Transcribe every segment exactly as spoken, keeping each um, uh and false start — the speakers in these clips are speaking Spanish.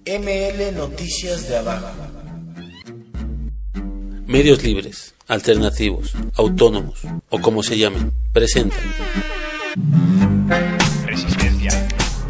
M L Noticias de Abajo. Medios libres, alternativos, autónomos o como se llamen, presentan Resistencia.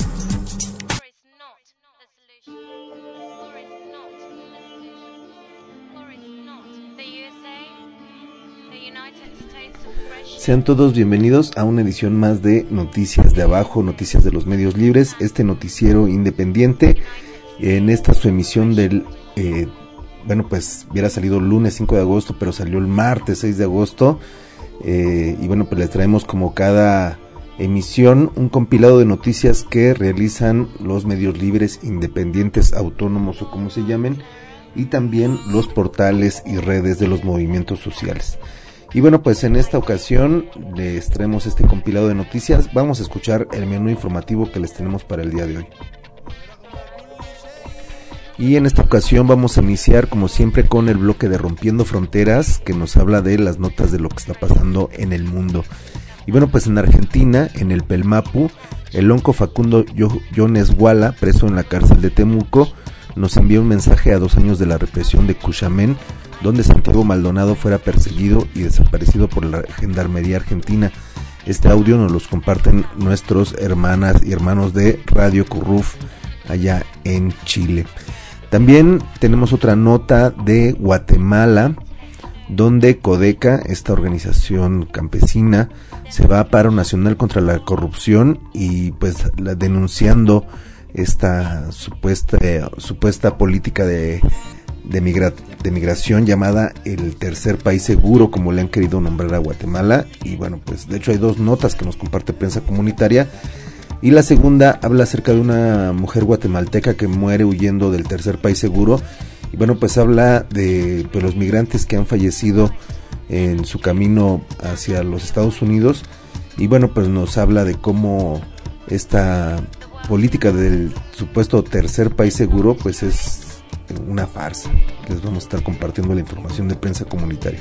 Sean todos bienvenidos a una edición más de Noticias de Abajo, Noticias de los Medios Libres, este noticiero independiente. En esta su emisión del, eh, bueno pues hubiera salido el lunes cinco de agosto, pero salió el martes seis de agosto, eh, y bueno pues les traemos como cada emisión un compilado de noticias que realizan los medios libres, independientes, autónomos o como se llamen, y también los portales y redes de los movimientos sociales. Y bueno, pues en esta ocasión les traemos este compilado de noticias. Vamos a escuchar el menú informativo que les tenemos para el día de hoy. Y en esta ocasión vamos a iniciar como siempre con el bloque de Rompiendo Fronteras, que nos habla de las notas de lo que está pasando en el mundo. Y bueno, pues en Argentina, en el Pelmapu, el onco Facundo Yones Guala, preso en la cárcel de Temuco, nos envía un mensaje a dos años de la represión de Cuyamen, donde Santiago Maldonado fuera perseguido y desaparecido por la Gendarmería Argentina. Este audio nos los comparten nuestros hermanas y hermanos de Radio Curruf allá en Chile. También tenemos otra nota de Guatemala, donde Codeca, esta organización campesina, se va a paro nacional contra la corrupción y pues la, denunciando esta supuesta eh, supuesta política de de, migra, de migración llamada el tercer país seguro, como le han querido nombrar a Guatemala. Y bueno, pues de hecho hay dos notas que nos comparte Prensa Comunitaria, y la segunda habla acerca de una mujer guatemalteca que muere huyendo del tercer país seguro. Y bueno, pues habla de pues, los migrantes que han fallecido en su camino hacia los Estados Unidos, y bueno, pues nos habla de cómo esta política del supuesto tercer país seguro pues es una farsa. Les vamos a estar compartiendo la información de Prensa Comunitaria.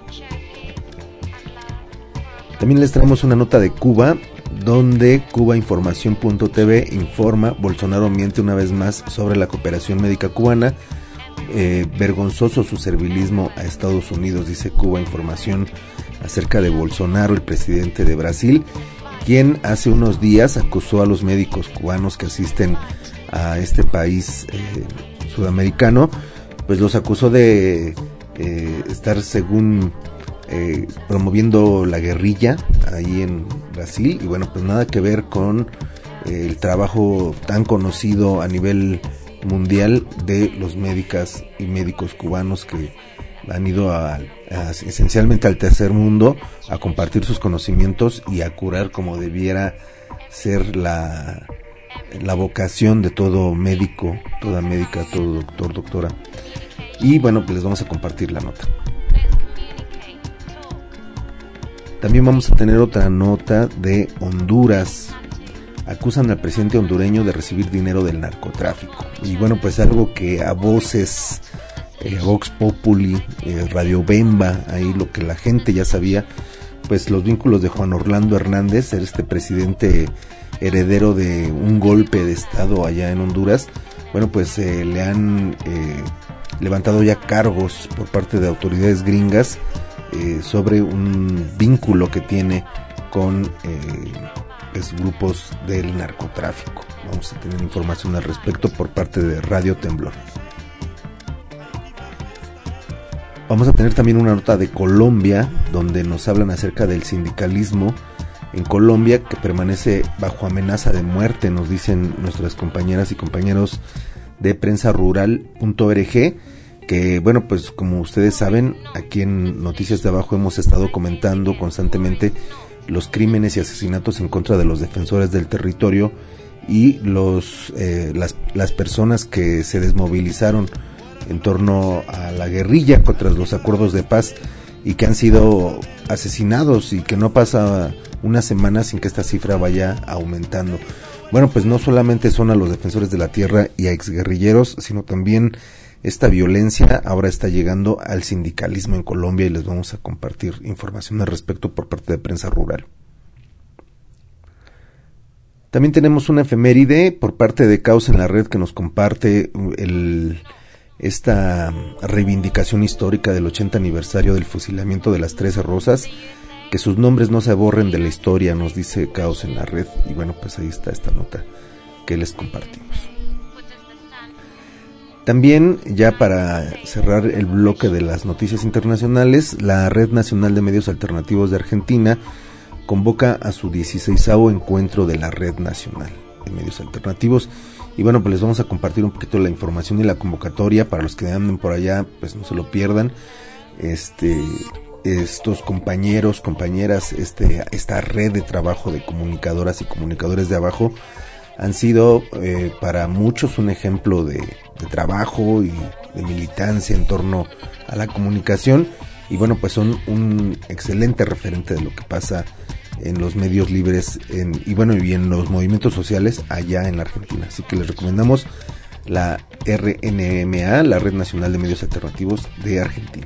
También les traemos una nota de Cuba, donde Cuba Información punto t v informa: Bolsonaro miente una vez más sobre la cooperación médica cubana. Eh, vergonzoso su servilismo a Estados Unidos, dice Cuba Información acerca de Bolsonaro, el presidente de Brasil, quien hace unos días acusó a los médicos cubanos que asisten a este país eh, sudamericano, pues los acusó de eh, estar según eh, promoviendo la guerrilla ahí en Brasil. Y bueno, pues nada que ver con eh, el trabajo tan conocido a nivel mundial de los médicas y médicos cubanos que han ido a, a, esencialmente al tercer mundo a compartir sus conocimientos y a curar como debiera ser la la vocación de todo médico, toda médica, todo doctor, doctora. Y bueno, pues les vamos a compartir la nota. También vamos a tener otra nota de Honduras. Acusan al presidente hondureño de recibir dinero del narcotráfico. Y bueno, pues algo que a voces, eh, Vox Populi, eh, Radio Bemba, ahí lo que la gente ya sabía, pues los vínculos de Juan Orlando Hernández, este presidente heredero de un golpe de estado allá en Honduras. Bueno, pues eh, le han eh, levantado ya cargos por parte de autoridades gringas eh, sobre un vínculo que tiene con eh, pues, grupos del narcotráfico. Vamos a tener información al respecto por parte de Radio Temblor. Vamos a tener también una nota de Colombia, donde nos hablan acerca del sindicalismo en Colombia, que permanece bajo amenaza de muerte, nos dicen nuestras compañeras y compañeros de prensa rural punto org, que bueno, pues como ustedes saben, aquí en Noticias de Abajo hemos estado comentando constantemente los crímenes y asesinatos en contra de los defensores del territorio y los eh, las, las personas que se desmovilizaron en torno a la guerrilla contra los acuerdos de paz y que han sido asesinados, y que no pasa una semana sin que esta cifra vaya aumentando. Bueno, pues no solamente son a los defensores de la tierra y a exguerrilleros, sino también esta violencia ahora está llegando al sindicalismo en Colombia, y les vamos a compartir información al respecto por parte de Prensa Rural. También tenemos una efeméride por parte de Caos en la Red que nos comparte el, esta reivindicación histórica del ochenta aniversario del fusilamiento de las Trece Rosas, que sus nombres no se borren de la historia, nos dice Caos en la Red. Y bueno, pues ahí está esta nota que les compartimos. También, ya para cerrar el bloque de las noticias internacionales, la Red Nacional de Medios Alternativos de Argentina convoca a su dieciseisavo encuentro de la Red Nacional de Medios Alternativos. Y bueno, pues les vamos a compartir un poquito la información y la convocatoria para los que anden por allá, pues no se lo pierdan. Este, estos compañeros, compañeras, este, esta red de trabajo de comunicadoras y comunicadores de abajo han sido eh, para muchos un ejemplo de, de trabajo y de militancia en torno a la comunicación. Y bueno, pues son un excelente referente de lo que pasa en los medios libres en, y bueno, y en los movimientos sociales allá en la Argentina. Así que les recomendamos la R N M A, la Red Nacional de Medios Alternativos de Argentina.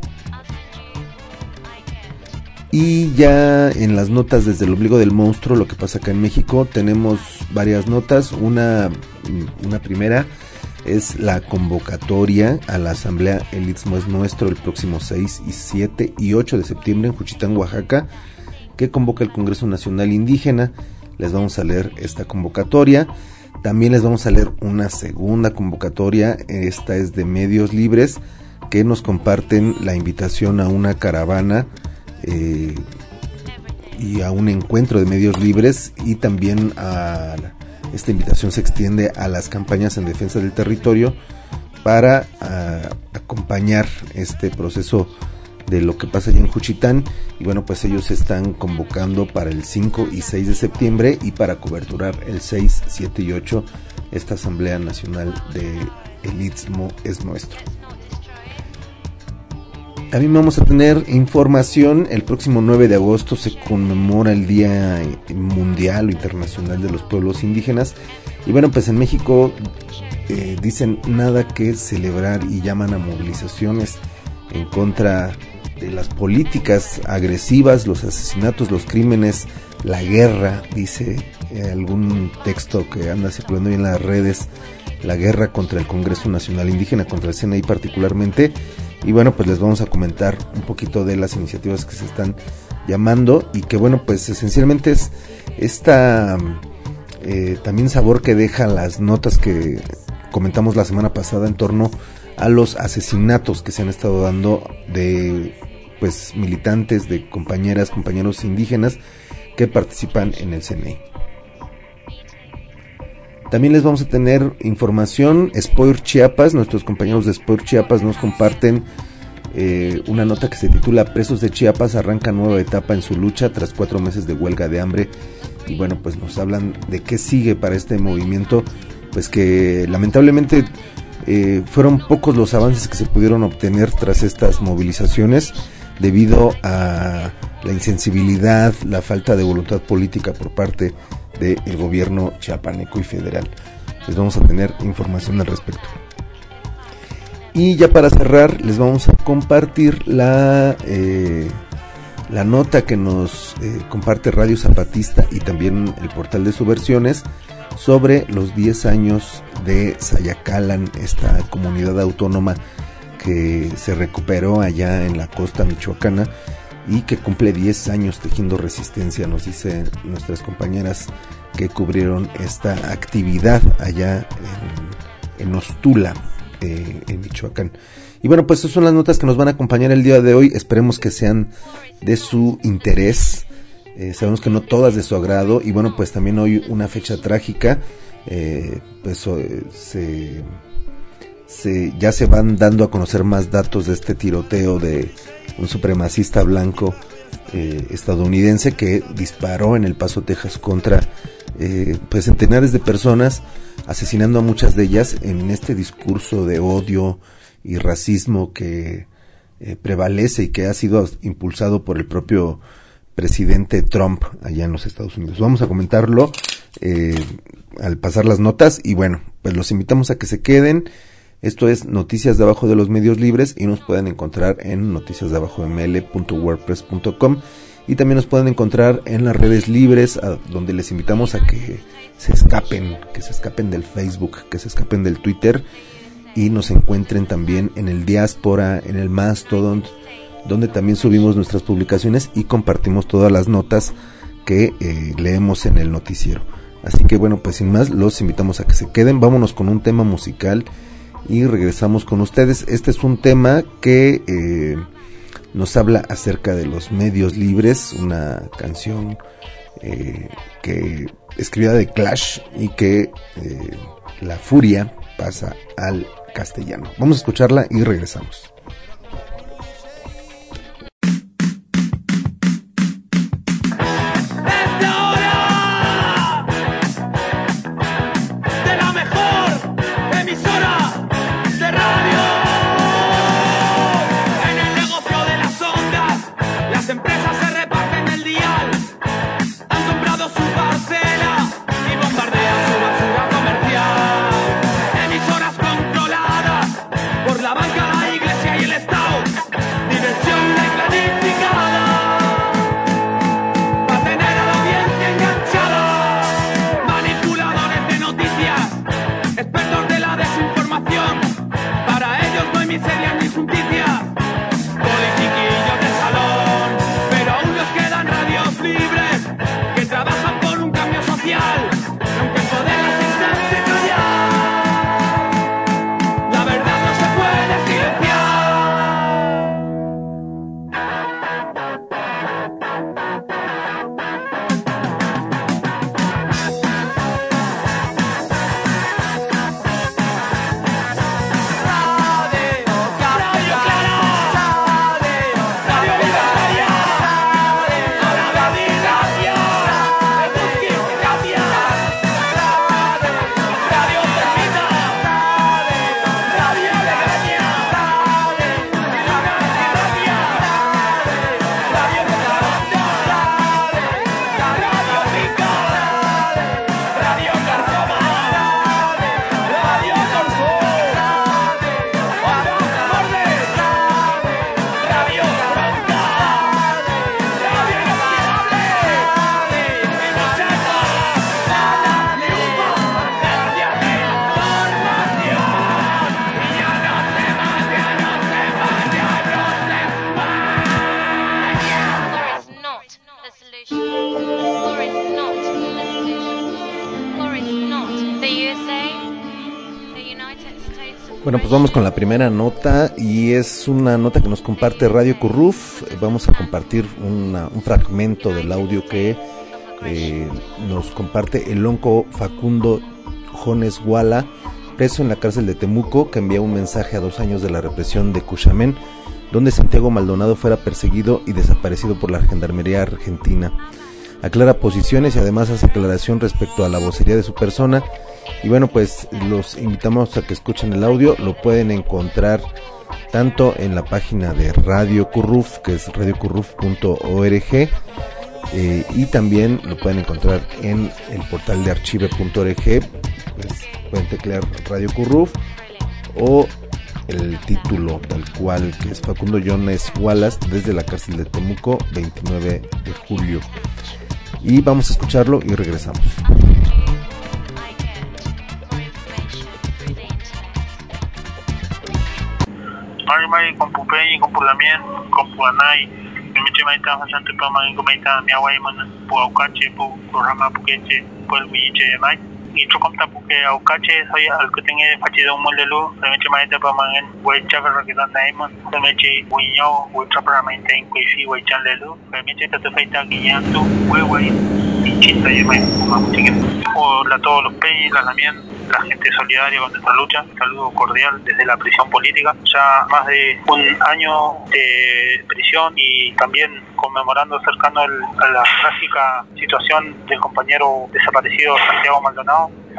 Y ya en las notas desde el ombligo del monstruo, lo que pasa acá en México, tenemos varias notas. Una, una primera es la convocatoria a la Asamblea El Istmo es Nuestro el próximo seis, siete y ocho de septiembre en Juchitán, Oaxaca, que convoca el Congreso Nacional Indígena. Les vamos a leer esta convocatoria. También les vamos a leer una segunda convocatoria, esta es de Medios Libres, que nos comparten la invitación a una caravana eh, y a un encuentro de medios libres, y también a esta invitación se extiende a las campañas en defensa del territorio para a, acompañar este proceso de lo que pasa allá en Juchitán. Y bueno, pues ellos están convocando para el cinco y seis de septiembre y para coberturar el seis, siete y ocho esta Asamblea Nacional de El Istmo es Nuestro. También vamos a tener información. El próximo nueve de agosto se conmemora el Día Mundial o Internacional de los Pueblos Indígenas. Y bueno, pues en México eh, dicen nada que celebrar y llaman a movilizaciones en contra de las políticas agresivas, los asesinatos, los crímenes, la guerra, dice eh, algún texto que anda circulando en las redes, la guerra contra el Congreso Nacional Indígena, contra el C N I particularmente. Y bueno, pues les vamos a comentar un poquito de las iniciativas que se están llamando, y que bueno, pues esencialmente es esta eh, también sabor que deja las notas que comentamos la semana pasada en torno a los asesinatos que se han estado dando de pues militantes, de compañeras, compañeros indígenas que participan en el C N I. También les vamos a tener información. Spoir Chiapas, nuestros compañeros de Spoir Chiapas nos comparten eh, una nota que se titula Presos de Chiapas arrancan nueva etapa en su lucha tras cuatro meses de huelga de hambre. Y bueno, pues nos hablan de qué sigue para este movimiento, pues que lamentablemente eh, fueron pocos los avances que se pudieron obtener tras estas movilizaciones debido a la insensibilidad, la falta de voluntad política por parte del gobierno chiapaneco y federal. Les vamos a tener información al respecto. Y ya para cerrar, les vamos a compartir la eh, la nota que nos eh, comparte Radio Zapatista y también el portal de Subversiones sobre los diez años de Sayacalan, esta comunidad autónoma que se recuperó allá en la costa michoacana y que cumple diez años tejiendo resistencia, nos dicen nuestras compañeras que cubrieron esta actividad allá en, en Ostula, eh, en Michoacán. Y bueno, pues esas son las notas que nos van a acompañar el día de hoy. Esperemos que sean de su interés. Eh, sabemos que no todas de su agrado. Y bueno, pues también hoy una fecha trágica. Eh, pues eh, se, se, ya se van dando a conocer más datos de este tiroteo de un supremacista blanco eh, estadounidense que disparó en El Paso, Texas, contra eh, pues centenares de personas, asesinando a muchas de ellas en este discurso de odio y racismo que eh, prevalece y que ha sido impulsado por el propio presidente Trump allá en los Estados Unidos. Vamos a comentarlo eh, al pasar las notas y bueno, pues los invitamos a que se queden. Esto es Noticias de Abajo de los Medios Libres y nos pueden encontrar en noticias de abajo m l punto wordpress punto com y también nos pueden encontrar en las redes libres, a donde les invitamos a que se escapen, que se escapen del Facebook, que se escapen del Twitter y nos encuentren también en el Diáspora, en el Mastodon, donde también subimos nuestras publicaciones y compartimos todas las notas que eh, leemos en el noticiero. Así que bueno, pues sin más, los invitamos a que se queden. Vámonos con un tema musical y regresamos con ustedes. Este es un tema que eh, nos habla acerca de los medios libres, una canción eh, que escribía The Clash y que eh, la furia pasa al castellano. Vamos a escucharla y regresamos. Bueno, pues vamos con la primera nota y es una nota que nos comparte Radio Curruf. Vamos a compartir una, un fragmento del audio que eh, nos comparte el onco Facundo Jones Guala, preso en la cárcel de Temuco, que envía un mensaje a dos años de la represión de Cuchamen, donde Santiago Maldonado fuera perseguido y desaparecido por la Gendarmería Argentina. Aclara posiciones y además hace aclaración respecto a la vocería de su persona. Y bueno, pues los invitamos a que escuchen el audio. Lo pueden encontrar tanto en la página de Radio Curruf, que es radio curruf punto org, eh, y también lo pueden encontrar en el portal de archive punto org. Pues pueden teclear Radio Curruf o el título tal cual, que es Facundo Jones Wallace desde la cárcel de Temuco, veintinueve de julio. Y vamos a escucharlo y regresamos. Mari Mari Compupeñi, Compulamien, Compuanay, Michi Maita, Hasante Pama, Gomaita, Miawaiman, Puaucache, Purama Puqueche, Puelguiche, Mai, y Chocomta Puque, Aucache, soy al que tenga fachido un modelo, Michi Maita Paman, Huaychaga, que dan Naimon, Michi, Huiño, Huichapramente, Inquifi, Huaychalelu, Michi Tatafeita, Guiñantu, Huawei, y Chita y Mai, Hola a todos los peñis, las Lamien, la gente solidaria con nuestra lucha. Un saludo cordial desde la prisión política. Ya más de un año de prisión y también conmemorando cercano el, a la trágica situación del compañero desaparecido Santiago Maldonado.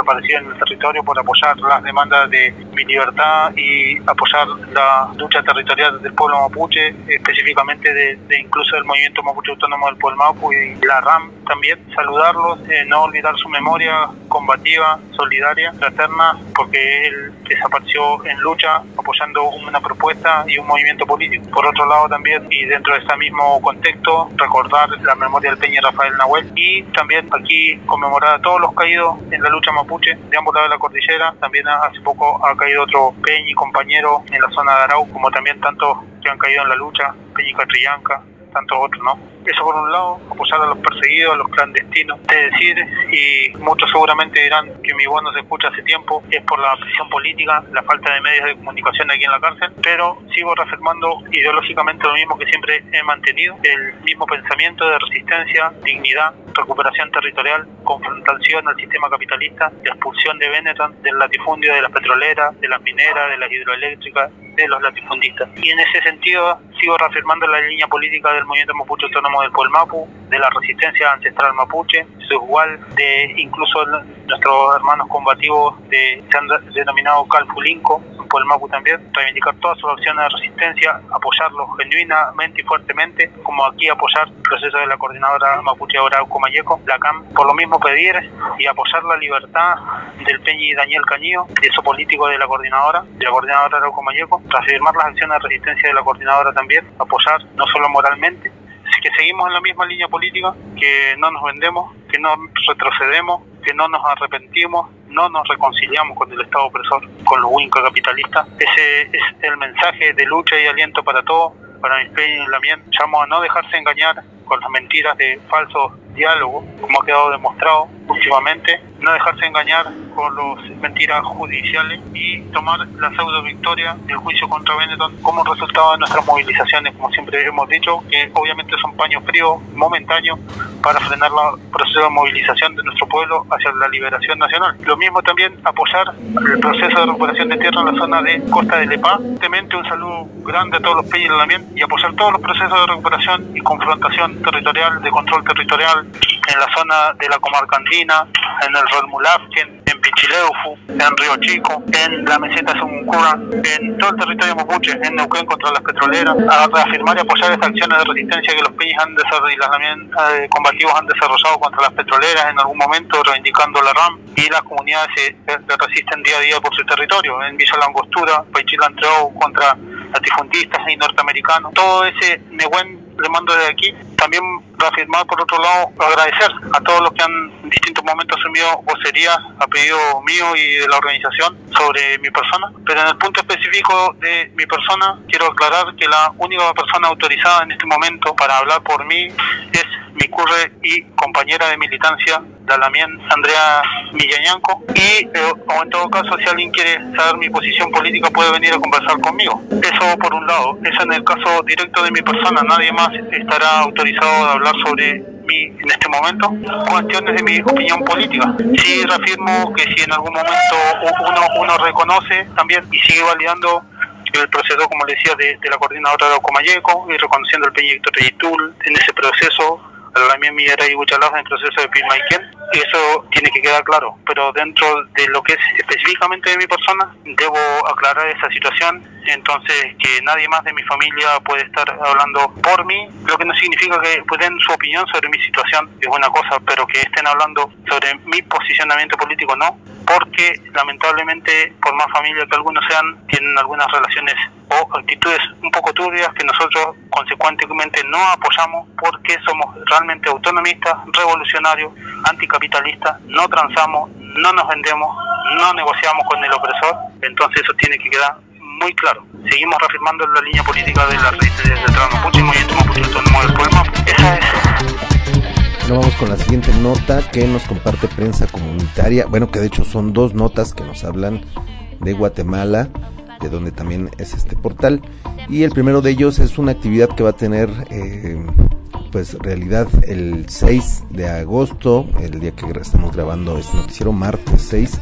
desaparecidos en el territorio por apoyar las demandas de mi libertad y apoyar la lucha territorial del pueblo mapuche, específicamente de, de incluso del movimiento mapuche autónomo del pueblo Mapu y la R A M también. Saludarlos, eh, no olvidar su memoria combativa, solidaria, fraterna, porque él desapareció en lucha apoyando una propuesta y un movimiento político. Por otro lado también, y dentro de este mismo contexto, recordar la memoria del Peña Rafael Nahuel y también aquí conmemorar a todos los caídos en la lucha mapuche de ambos lados de la cordillera. También hace poco ha caído otro Peña y compañero en la zona de Arau, como también tantos que han caído en la lucha, Peña y Catrillanca, tantos otros, ¿no? Eso por un lado, apoyar a los perseguidos, a los clandestinos. Es decir, y muchos seguramente dirán que mi voz no se escucha hace tiempo, es por la presión política, la falta de medios de comunicación aquí en la cárcel, pero sigo reafirmando ideológicamente lo mismo que siempre he mantenido, el mismo pensamiento de resistencia, dignidad, recuperación territorial, confrontación al sistema capitalista, la expulsión de Benetton, del latifundio de las petroleras, de las mineras, de las hidroeléctricas, de los latifundistas. Y en ese sentido sigo reafirmando la línea política del movimiento mapuche autónomo del pueblo Mapu, de la resistencia ancestral mapuche, su igual de incluso nuestros hermanos combativos de, se han denominado Calfulinco, en pueblo Mapu también, reivindicar todas sus acciones de resistencia, apoyarlos genuinamente y fuertemente, como aquí apoyar el proceso de la coordinadora mapuche Arauco Mayeco, la C A M, por lo mismo pedir y apoyar la libertad del Peñi Daniel Cañillo, de eso político de la coordinadora, de la coordinadora Arauco Mayeco, reafirmar las acciones de resistencia de la coordinadora también, apoyar no solo moralmente, que seguimos en la misma línea política, que no nos vendemos, que no retrocedemos, que no nos arrepentimos, no nos reconciliamos con el Estado opresor, con los Winca capitalistas. Ese es el mensaje de lucha y aliento para todos, para mis peñas y Lamien. Llamo a no dejarse engañar con las mentiras de falsos diálogos, como ha quedado demostrado últimamente, no dejarse engañar con las mentiras judiciales y tomar la pseudo victoria del juicio contra Benetton como resultado de nuestras movilizaciones, como siempre hemos dicho, que obviamente son paños fríos momentáneos para frenar el proceso de movilización de nuestro pueblo hacia la liberación nacional. Lo mismo también apoyar el proceso de recuperación de tierra en la zona de Costa de Lepá. Simplemente un saludo grande a todos los peñas también y apoyar todos los procesos de recuperación y confrontación territorial, de control territorial en la zona de la comarca andina, en el Rolmulafken, en Pichileufu, en Río Chico, en la meseta Sumuncura, en todo el territorio mapuche, en Neuquén contra las petroleras, a reafirmar y apoyar estas acciones de resistencia que los peñas han desarrollado y las también eh, combativos han desarrollado contra las petroleras en algún momento, reivindicando la R A M, y las comunidades se, se resisten día a día por su territorio, en Villa La Angostura, Paichilantreo contra latifundistas y norteamericanos. Todo ese Nehuen le mando desde aquí. También reafirmar, por otro lado, agradecer a todos los que han en distintos momentos asumido vocería a pedido mío y de la organización sobre mi persona. Pero en el punto específico de mi persona, quiero aclarar que la única persona autorizada en este momento para hablar por mí es mi curre y compañera de militancia, la Lamien Andrea Millañanco, y eh, o en todo caso, si alguien quiere saber mi posición política, puede venir a conversar conmigo. Eso por un lado. Eso en el caso directo de mi persona. Nadie más estará autorizado a hablar sobre mí en este momento. Cuestiones de mi opinión política. Sí reafirmo que si en algún momento uno, uno reconoce también y sigue validando el proceso, como le decía, de, de la coordinadora de Ocomayeco y reconociendo el Peña Víctor Yitul en ese proceso, a la misma Millera y Huchalaz en el proceso de Pilmaiquén, y eso tiene que quedar claro. Pero dentro de lo que es específicamente de mi persona, debo aclarar esa situación, entonces que nadie más de mi familia puede estar hablando por mí, lo que no significa que den su opinión sobre mi situación, es una cosa, pero que estén hablando sobre mi posicionamiento político no, porque lamentablemente, por más familia que algunos sean, tienen algunas relaciones o actitudes un poco turbias que nosotros consecuentemente no apoyamos, porque somos realmente autonomistas, revolucionarios, anticapitalistas, no transamos, no nos vendemos, no negociamos con el opresor. Entonces eso tiene que quedar muy claro. Seguimos reafirmando la línea política de la resistencia del Trano Mapuche y Movimiento Mapuche Autónomo del Pueblo. Esa es. Bueno, vamos con la siguiente nota que nos comparte Prensa Comunitaria. Bueno, que de hecho son dos notas que nos hablan de Guatemala, de donde también es este portal. Y el primero de ellos es una actividad que va a tener eh, pues realidad el seis de agosto, el día que estamos grabando este noticiero, martes seis.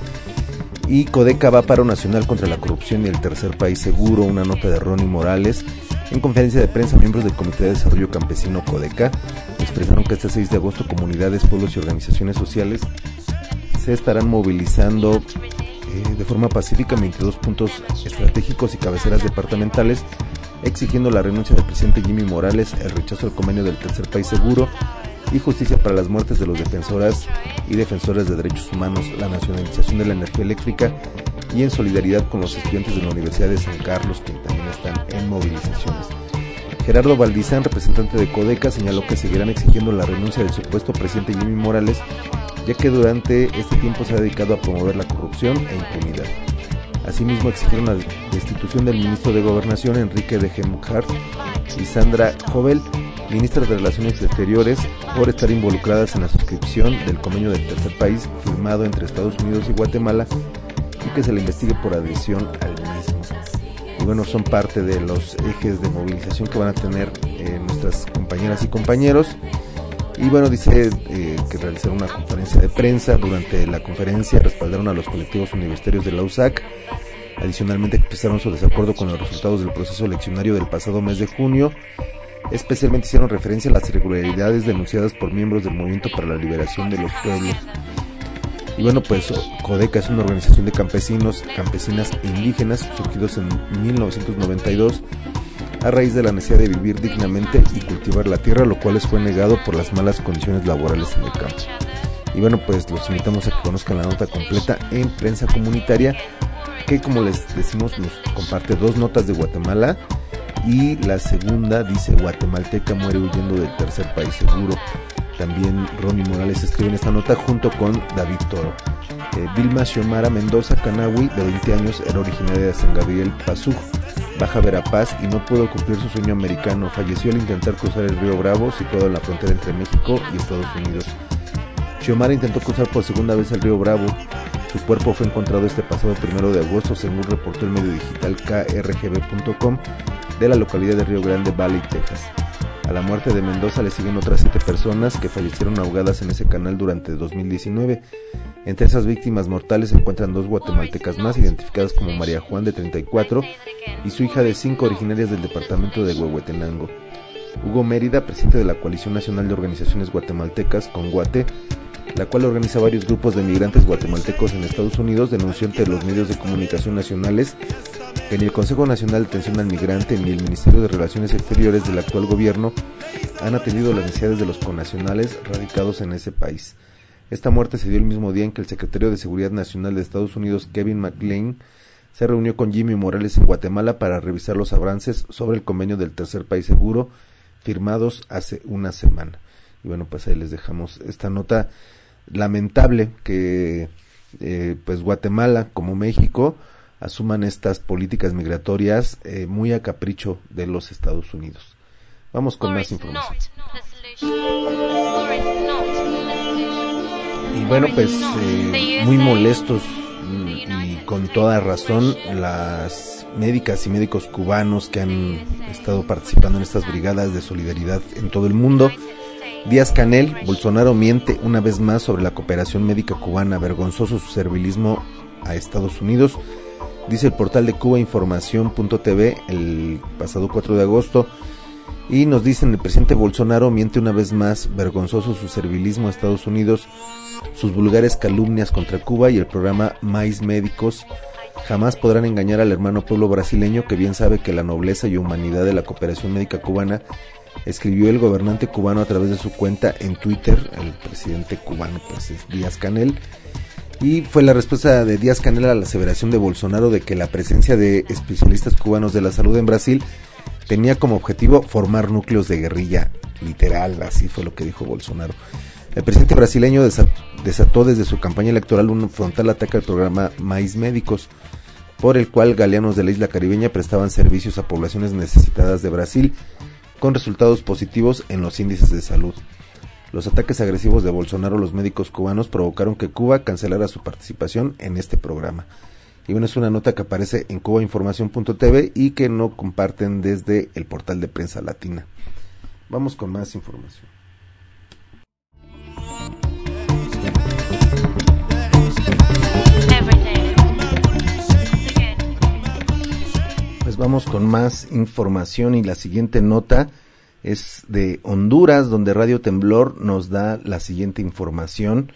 Y Codeca va a paro nacional contra la corrupción y el tercer país seguro, una nota de Ronnie Morales. En conferencia de prensa, miembros del Comité de Desarrollo Campesino Codeca expresaron que este seis de agosto comunidades, pueblos y organizaciones sociales se se estarán movilizando eh, de forma pacífica en veintidós puntos estratégicos y cabeceras departamentales, exigiendo la renuncia del presidente Jimmy Morales, el rechazo al convenio del tercer país seguro y justicia para las muertes de los defensoras y defensores de derechos humanos, la nacionalización de la energía eléctrica y en solidaridad con los estudiantes de la Universidad de San Carlos, que también están en movilizaciones. Gerardo Valdizán, representante de Codeca, señaló que seguirán exigiendo la renuncia del supuesto presidente Jimmy Morales, ya que durante este tiempo se ha dedicado a promover la corrupción e impunidad. Asimismo, exigieron la destitución del ministro de Gobernación, Enrique de Gemhart, y Sandra Jovel, ministra de Relaciones Exteriores, por estar involucradas en la suscripción del convenio del tercer país firmado entre Estados Unidos y Guatemala y que se le investigue por adhesión al mismo. Y bueno, son parte de los ejes de movilización que van a tener eh, nuestras compañeras y compañeros. Y bueno, dice eh, que realizaron una conferencia de prensa. Durante la conferencia respaldaron a los colectivos universitarios de la U S A C. Adicionalmente expresaron su desacuerdo con los resultados del proceso eleccionario del pasado mes de junio. Especialmente hicieron referencia a las irregularidades denunciadas por miembros del Movimiento para la Liberación de los Pueblos. Y bueno, pues Codeca es una organización de campesinos, campesinas e indígenas surgidos en mil novecientos noventa y dos a raíz de la necesidad de vivir dignamente y cultivar la tierra, lo cual les fue negado por las malas condiciones laborales en el campo. Y bueno, pues los invitamos a que conozcan la nota completa en Prensa Comunitaria, que como les decimos nos comparte dos notas de Guatemala, y la segunda dice: guatemalteca muere huyendo del tercer país seguro. También Ronnie Morales escribe en esta nota junto con David Toro. Eh, Vilma Xiomara Mendoza Canahui, de veinte años, era originaria de San Gabriel Pazú, Baja Verapaz, y no pudo cumplir su sueño americano. Falleció al intentar cruzar el río Bravo, situado en la frontera entre México y Estados Unidos. Xiomara intentó cruzar por segunda vez el río Bravo. Su cuerpo fue encontrado este pasado primero de agosto, según reportó el medio digital K R G B punto com de la localidad de Río Grande Valley, Texas. A la muerte de Mendoza le siguen otras siete personas que fallecieron ahogadas en ese canal durante dos mil diecinueve. Entre esas víctimas mortales se encuentran dos guatemaltecas más, identificadas como María Juan, de treinta y cuatro, y su hija de cinco, originarias del departamento de Huehuetenango. Hugo Mérida, presidente de la Coalición Nacional de Organizaciones Guatemaltecas, CONGUATE, la cual organiza varios grupos de migrantes guatemaltecos en Estados Unidos, denunció ante los medios de comunicación nacionales que ni el Consejo Nacional de Atención al Migrante ni el Ministerio de Relaciones Exteriores del actual gobierno han atendido las necesidades de los connacionales radicados en ese país. Esta muerte se dio el mismo día en que el secretario de Seguridad Nacional de Estados Unidos, Kevin McClain, se reunió con Jimmy Morales en Guatemala para revisar los avances sobre el convenio del tercer país seguro firmados hace una semana. Y bueno, pues ahí les dejamos esta nota. Lamentable que eh, pues Guatemala, como México, asuman estas políticas migratorias eh, muy a capricho de los Estados Unidos. Vamos con más información. Y bueno, pues eh, muy molestos y con toda razón las médicas y médicos cubanos que han estado participando en estas brigadas de solidaridad en todo el mundo. Díaz-Canel: Bolsonaro miente una vez más sobre la cooperación médica cubana, vergonzoso su servilismo a Estados Unidos. Dice el portal de Cuba Información punto t v el pasado cuatro de agosto, y nos dicen: el presidente Bolsonaro miente una vez más, vergonzoso su servilismo a Estados Unidos, sus vulgares calumnias contra Cuba y el programa Mais Médicos jamás podrán engañar al hermano pueblo brasileño, que bien sabe que la nobleza y humanidad de la cooperación médica cubana, escribió el gobernante cubano a través de su cuenta en Twitter. El presidente cubano pues es Díaz-Canel, y fue la respuesta de Díaz-Canel a la aseveración de Bolsonaro de que la presencia de especialistas cubanos de la salud en Brasil tenía como objetivo formar núcleos de guerrilla, literal, así fue lo que dijo Bolsonaro. El presidente brasileño desató desde su campaña electoral un frontal ataque al programa Mais Médicos, por el cual galeanos de la isla caribeña prestaban servicios a poblaciones necesitadas de Brasil, con resultados positivos en los índices de salud. Los ataques agresivos de Bolsonaro a los médicos cubanos provocaron que Cuba cancelara su participación en este programa. Y bueno, es una nota que aparece en Cuba Información punto t v y que no comparten desde el portal de Prensa Latina. Vamos con más información. Pues vamos con más información, y la siguiente nota es de Honduras, donde Radio Temblor nos da la siguiente información.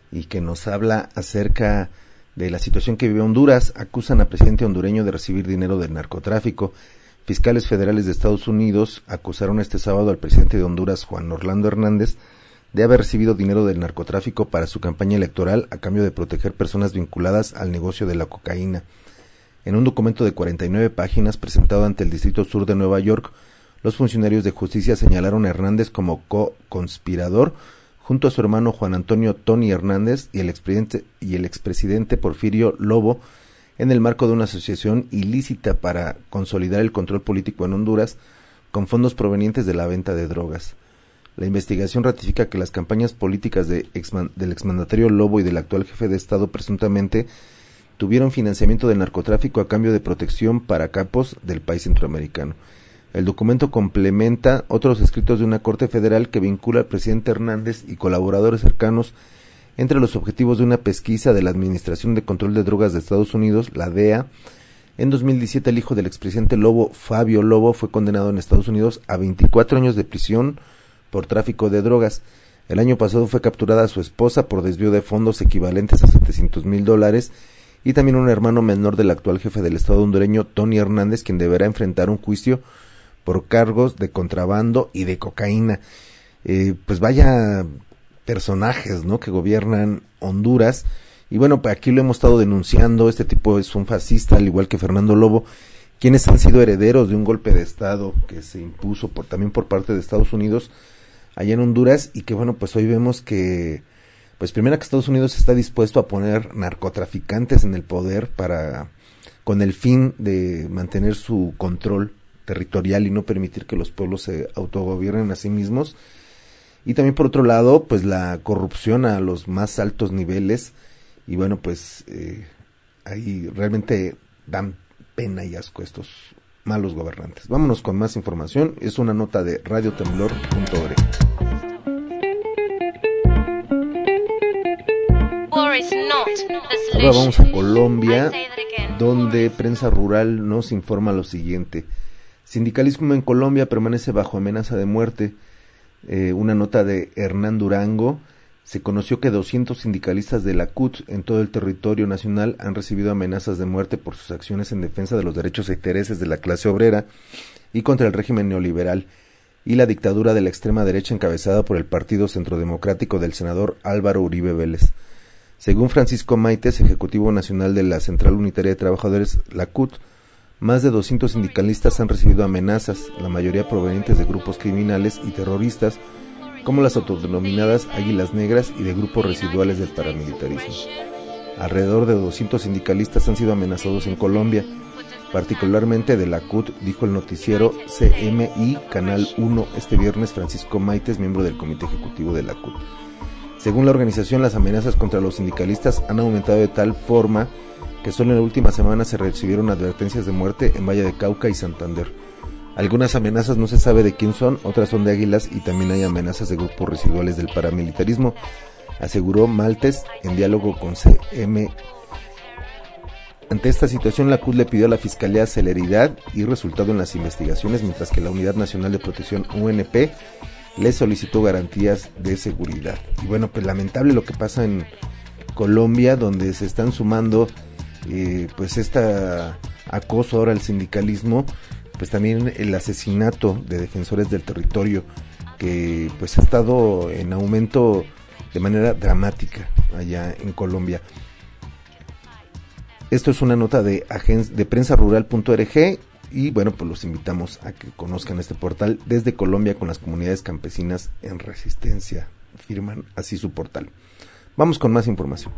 y que nos habla acerca de la situación que vive Honduras. Acusan a presidente hondureño de recibir dinero del narcotráfico. Fiscales federales de Estados Unidos acusaron este sábado al presidente de Honduras, Juan Orlando Hernández, de haber recibido dinero del narcotráfico para su campaña electoral a cambio de proteger personas vinculadas al negocio de la cocaína. En un documento de cuarenta y nueve páginas presentado ante el Distrito Sur de Nueva York, los funcionarios de justicia señalaron a Hernández como co-conspirador junto a su hermano Juan Antonio Tony Hernández y el expresidente, y el expresidente Porfirio Lobo, en el marco de una asociación ilícita para consolidar el control político en Honduras con fondos provenientes de la venta de drogas. La investigación ratifica que las campañas políticas de exman, del exmandatario Lobo y del actual jefe de Estado presuntamente tuvieron financiamiento del narcotráfico a cambio de protección para capos del país centroamericano. El documento complementa otros escritos de una corte federal que vincula al presidente Hernández y colaboradores cercanos entre los objetivos de una pesquisa de la Administración de Control de Drogas de Estados Unidos, la D E A. En dos mil diecisiete, el hijo del expresidente Lobo, Fabio Lobo, fue condenado en Estados Unidos a veinticuatro años de prisión por tráfico de drogas. El año pasado fue capturada su esposa por desvío de fondos equivalentes a setecientos mil dólares y también un hermano menor del actual jefe del Estado hondureño, Tony Hernández, quien deberá enfrentar un juicio por cargos de contrabando y de cocaína. Eh, pues vaya personajes, ¿no?, que gobiernan Honduras. Y bueno, pues aquí lo hemos estado denunciando. Este tipo es un fascista, al igual que Fernando Lobo, quienes han sido herederos de un golpe de Estado que se impuso por, también por parte de Estados Unidos allá en Honduras, y que bueno, pues hoy vemos que, pues primero que Estados Unidos está dispuesto a poner narcotraficantes en el poder para, con el fin de mantener su control territorial y no permitir que los pueblos se autogobiernen a sí mismos. Y también por otro lado, pues la corrupción a los más altos niveles, y bueno, pues eh, ahí realmente dan pena y asco estos malos gobernantes. Vámonos con más información. Es una nota de radio temblor punto org. Ahora vamos a Colombia, donde Prensa Rural nos informa lo siguiente. Sindicalismo en Colombia permanece bajo amenaza de muerte. Eh, una nota de Hernán Durango. Se conoció que doscientos sindicalistas de la C U T en todo el territorio nacional han recibido amenazas de muerte por sus acciones en defensa de los derechos e intereses de la clase obrera y contra el régimen neoliberal y la dictadura de la extrema derecha encabezada por el Partido Centrodemocrático del senador Álvaro Uribe Vélez. Según Francisco Maites, ejecutivo nacional de la Central Unitaria de Trabajadores, la C U T, más de doscientos sindicalistas han recibido amenazas, la mayoría provenientes de grupos criminales y terroristas, como las autodenominadas Águilas Negras y de grupos residuales del paramilitarismo. Alrededor de doscientos sindicalistas han sido amenazados en Colombia, particularmente de la C U T, dijo el noticiero C M I Canal uno este viernes Francisco Maites, miembro del comité ejecutivo de la C U T. Según la organización, las amenazas contra los sindicalistas han aumentado de tal forma que solo en la última semana se recibieron advertencias de muerte en Valle de Cauca y Santander. Algunas amenazas no se sabe de quién son, otras son de Águilas y también hay amenazas de grupos residuales del paramilitarismo, aseguró Maltes en diálogo con C M. Ante esta situación, la C U T le pidió a la Fiscalía celeridad y resultado en las investigaciones, mientras que la Unidad Nacional de Protección U N P le solicitó garantías de seguridad. Y bueno, pues lamentable lo que pasa en Colombia, donde se están sumando eh, pues esta acoso ahora al sindicalismo, pues también el asesinato de defensores del territorio, que pues ha estado en aumento de manera dramática allá en Colombia. Esto es una nota de, agen- de prensa rural punto org y bueno, pues los invitamos a que conozcan este portal desde Colombia con las comunidades campesinas en resistencia. Firman así su portal. Vamos con más información.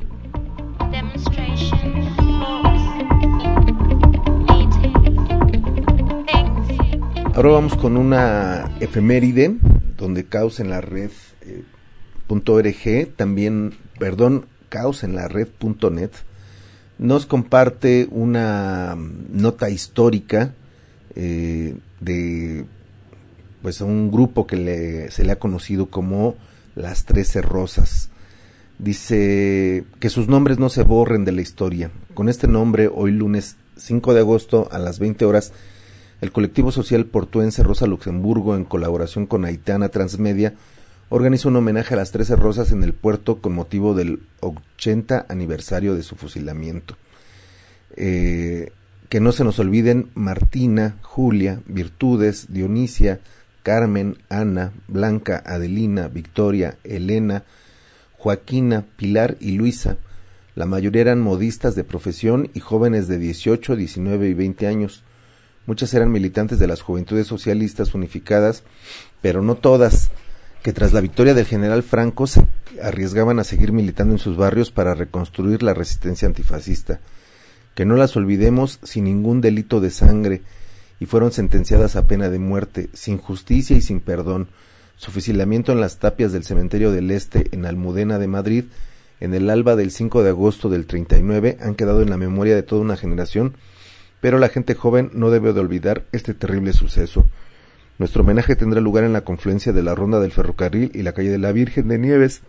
Ahora vamos con una efeméride donde Caos en la Red eh, .org, también, perdón, Caos en la Red punto net, nos comparte una nota histórica eh, de pues un grupo que le, se le ha conocido como las Trece Rosas. Dice que sus nombres no se borren de la historia. Con este nombre, hoy lunes cinco de agosto a las veinte horas, el colectivo social portuense Rosa Luxemburgo, en colaboración con Aitana Transmedia, organiza un homenaje a las trece Rosas en el puerto con motivo del ochenta aniversario de su fusilamiento. Eh, que no se nos olviden Martina, Julia, Virtudes, Dionisia, Carmen, Ana, Blanca, Adelina, Victoria, Elena, Joaquina, Pilar y Luisa. La mayoría eran modistas de profesión y jóvenes de dieciocho, diecinueve y veinte años. Muchas eran militantes de las Juventudes Socialistas Unificadas, pero no todas, que tras la victoria del general Franco se arriesgaban a seguir militando en sus barrios para reconstruir la resistencia antifascista. Que no las olvidemos sin ningún delito de sangre, y fueron sentenciadas a pena de muerte, sin justicia y sin perdón. Su fusilamiento en las tapias del Cementerio del Este, en Almudena de Madrid, en el alba del cinco de agosto del treinta y nueve, han quedado en la memoria de toda una generación, pero la gente joven no debe de olvidar este terrible suceso. Nuestro homenaje tendrá lugar en la confluencia de la Ronda del Ferrocarril y la calle de la Virgen de Nieves.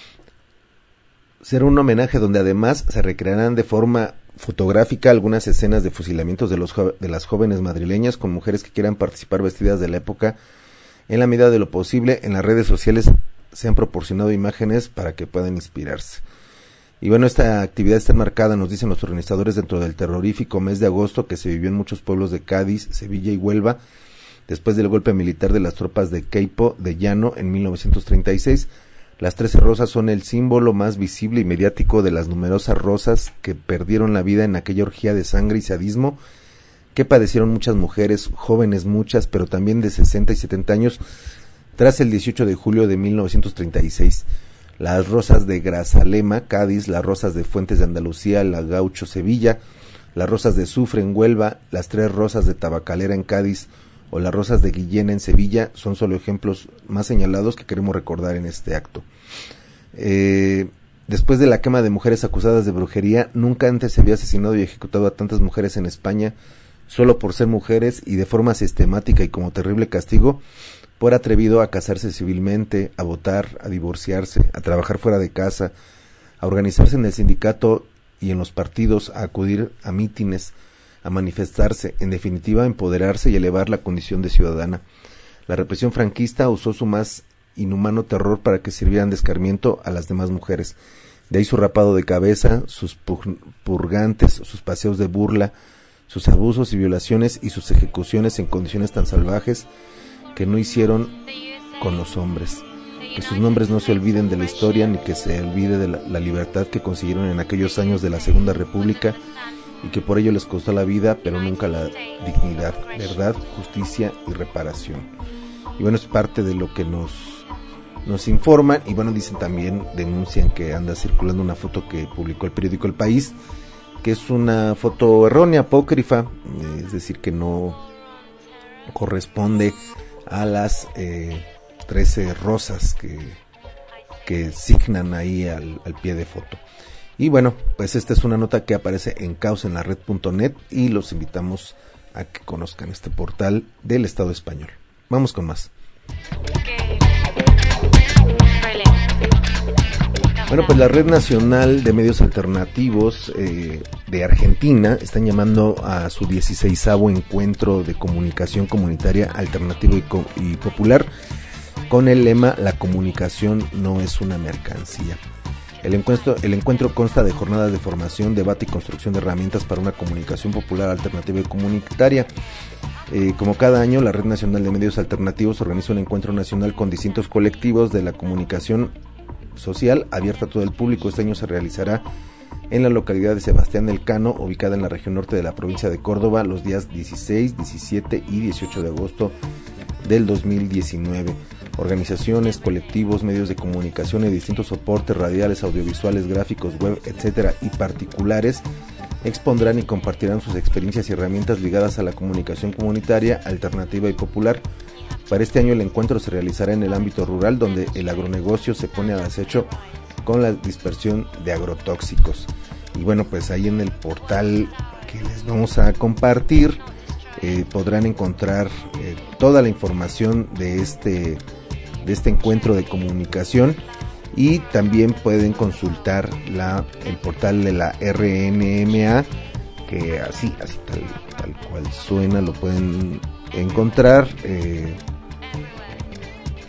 Será un homenaje donde además se recrearán de forma fotográfica algunas escenas de fusilamientos de, los jo- de las jóvenes madrileñas, con mujeres que quieran participar vestidas de la época. En la medida de lo posible, en las redes sociales se han proporcionado imágenes para que puedan inspirarse. Y bueno, esta actividad está enmarcada, nos dicen los organizadores, dentro del terrorífico mes de agosto que se vivió en muchos pueblos de Cádiz, Sevilla y Huelva, después del golpe militar de las tropas de Queipo de Llano en mil novecientos treinta y seis. Las trece Rosas son el símbolo más visible y mediático de las numerosas rosas que perdieron la vida en aquella orgía de sangre y sadismo que padecieron muchas mujeres, jóvenes muchas, pero también de sesenta y setenta años, tras el dieciocho de julio de mil novecientos treinta y seis. Las Rosas de Grazalema, Cádiz, las Rosas de Fuentes de Andalucía, la Gaucho, Sevilla, las Rosas de Sufre en Huelva, las Tres Rosas de Tabacalera en Cádiz, o las Rosas de Guillén en Sevilla, son solo ejemplos más señalados que queremos recordar en este acto. Eh, después de la quema de mujeres acusadas de brujería, nunca antes se había asesinado y ejecutado a tantas mujeres en España, solo por ser mujeres y de forma sistemática y como terrible castigo, por atrevido a casarse civilmente, a votar, a divorciarse, a trabajar fuera de casa, a organizarse en el sindicato y en los partidos, a acudir a mítines, a manifestarse, en definitiva a empoderarse y elevar la condición de ciudadana. La represión franquista usó su más inhumano terror para que sirvieran de escarmiento a las demás mujeres. De ahí su rapado de cabeza, sus purgantes, sus paseos de burla, sus abusos y violaciones y sus ejecuciones en condiciones tan salvajes que no hicieron con los hombres. Que sus nombres no se olviden de la historia, ni que se olvide de la, la libertad que consiguieron en aquellos años de la Segunda República, y que por ello les costó la vida, pero nunca la dignidad, verdad, justicia y reparación. Y bueno, es parte de lo que nos, nos informan, y bueno, dicen también, denuncian que anda circulando una foto que publicó el periódico El País, que es una foto errónea, apócrifa, es decir, que no corresponde a las eh, trece rosas que, que signan ahí al, al pie de foto. Y bueno, pues esta es una nota que aparece en causa en la red punto net y los invitamos a que conozcan este portal del Estado español. Vamos con más. Bueno, pues la Red Nacional de Medios Alternativos eh, de Argentina están llamando a su dieciseisavo encuentro de comunicación comunitaria alternativo y, co- y popular con el lema "La comunicación no es una mercancía". El encuentro, el encuentro consta de jornadas de formación, debate y construcción de herramientas para una comunicación popular, alternativa y comunitaria. Eh, como cada año, la Red Nacional de Medios Alternativos organiza un encuentro nacional con distintos colectivos de la comunicación social abierta a todo el público. Este año se realizará en la localidad de Sebastián del Cano, ubicada en la región norte de la provincia de Córdoba, los días dieciséis, diecisiete y dieciocho de agosto del dos mil diecinueve. Organizaciones, colectivos, medios de comunicación y distintos soportes radiales, audiovisuales, gráficos, web, etcétera, y particulares expondrán y compartirán sus experiencias y herramientas ligadas a la comunicación comunitaria, alternativa y popular. Para este año el encuentro se realizará en el ámbito rural, donde el agronegocio se pone al acecho con la dispersión de agrotóxicos. Y bueno, pues ahí en el portal que les vamos a compartir eh, podrán encontrar eh, toda la información de este de este encuentro de comunicación, y también pueden consultar la el portal de la R N M A, que así, así tal, tal cual suena, lo pueden encontrar eh,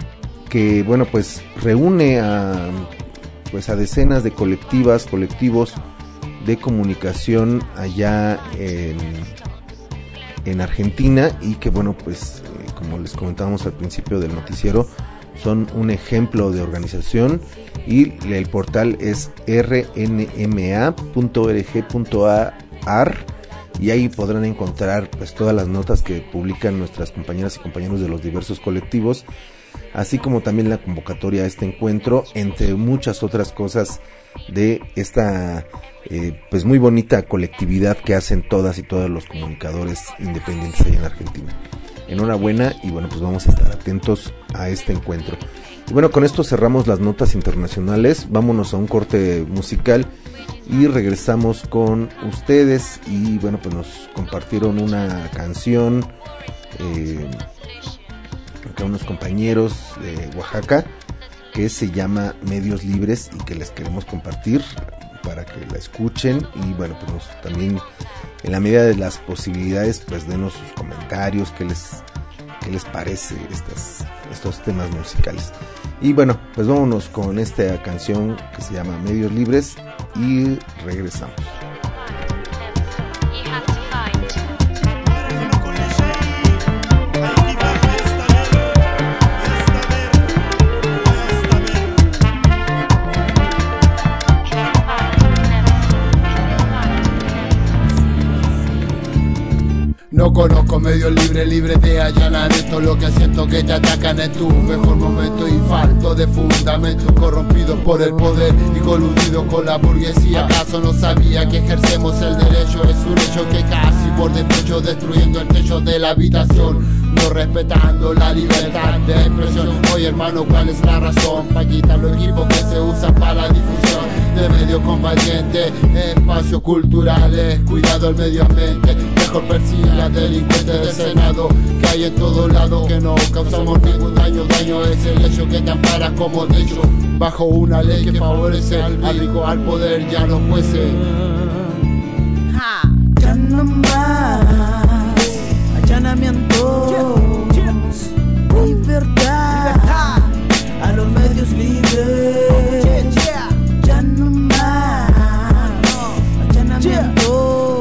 que bueno pues reúne a pues a decenas de colectivas, colectivos de comunicación allá en, en Argentina, y que bueno pues eh, como les comentábamos al principio del noticiero, son un ejemplo de organización, y el portal es r n m a punto org punto a r, y ahí podrán encontrar pues todas las notas que publican nuestras compañeras y compañeros de los diversos colectivos, así como también la convocatoria a este encuentro, entre muchas otras cosas de esta eh, pues muy bonita colectividad que hacen todas y todos los comunicadores independientes ahí en Argentina. Enhorabuena, y bueno pues vamos a estar atentos a este encuentro. Y bueno, con esto cerramos las notas internacionales. Vámonos a un corte musical y regresamos con ustedes. Y bueno, pues nos compartieron una canción eh, acá unos compañeros de Oaxaca que se llama Medios Libres, y que les queremos compartir para que la escuchen. Y bueno, pues nos, también en la medida de las posibilidades pues denos sus comentarios, qué les, qué les parece estas, estos temas musicales. Y bueno, pues vámonos con esta canción que se llama Medios Libres y regresamos. No conozco medios libres, libres de allanar esto. Lo que siento que te atacan es tu mejor momento y falto de fundamento, corrompidos por el poder y coludidos con la burguesía. ¿Acaso no sabía que ejercemos el derecho? Es un hecho que casi por despecho, destruyendo el techo de la habitación, no respetando la libertad de expresión. Oye hermano, ¿cuál es la razón para quitar los equipos que se usan para la difusión de medios combatientes, espacios culturales? Cuidado el medio ambiente, mejor persigue la delincuente de Senado que hay en todos lados, que no causamos ningún daño. Daño es el hecho que te amparas como techo bajo una ley que favorece al rico, al poder, ya los jueces. Ya no más allanamientos, libertad a los medios libres. Ya no más allanamientos,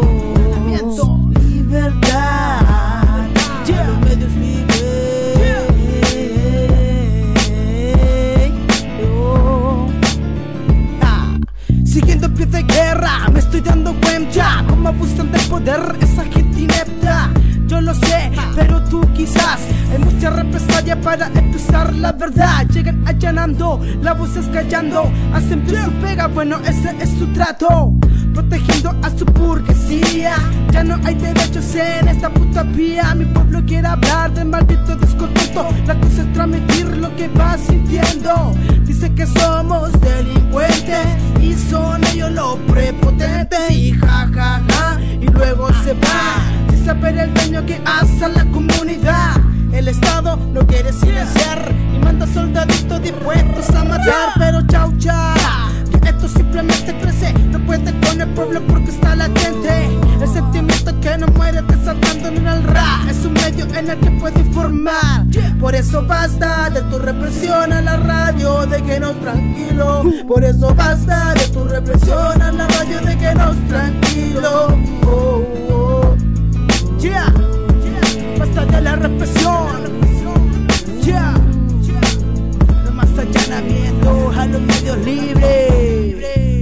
de guerra, me estoy dando cuenta cómo abusan del poder esa gente inepta. Yo lo sé, pero tú quizás. Hay mucha represalia para empezar la verdad. Llegan allanando, la voz es callando, hacen bien su pega, bueno ese es su trato, protegiendo a su burguesía. Ya no hay derechos en esta puta vía. Mi pueblo quiere hablar del maldito descontento. La cosa es transmitir lo que va sintiendo. Dicen que somos delincuentes y son ellos los prepotentes. Y ja ja ja, y luego se va sin saber el daño que hace a la comunidad. El Estado no quiere silenciar y manda soldaditos dispuestos a matar. Pero chau chau, que esto simplemente crece. No puede con el pueblo porque está latente el sentimiento que no muere desatando en el rap. Es un medio en el que puede informar. Por eso basta de tu represión a la radio, déjenos tranquilo. Por eso basta de tu represión a la radio, déjenos tranquilo. Oh, oh. Yeah. Basta de la represión. Yeah. No más allanamiento a los medios libres.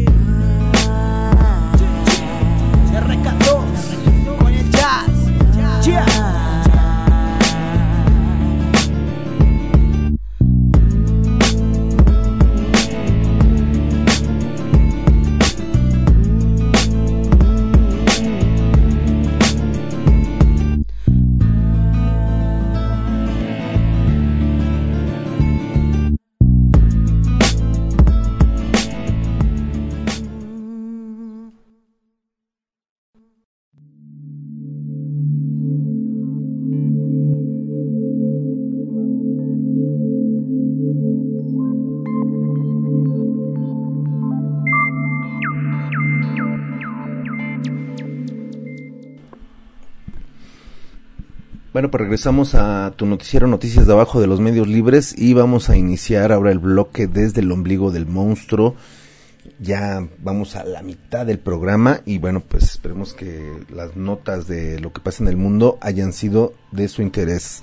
R K dos con el jazz. Yeah. Bueno, pues regresamos a tu noticiero Noticias de Abajo de los Medios Libres y vamos a iniciar ahora el bloque desde el ombligo del monstruo. Ya vamos a la mitad del programa y bueno, pues esperemos que las notas de lo que pasa en el mundo hayan sido de su interés.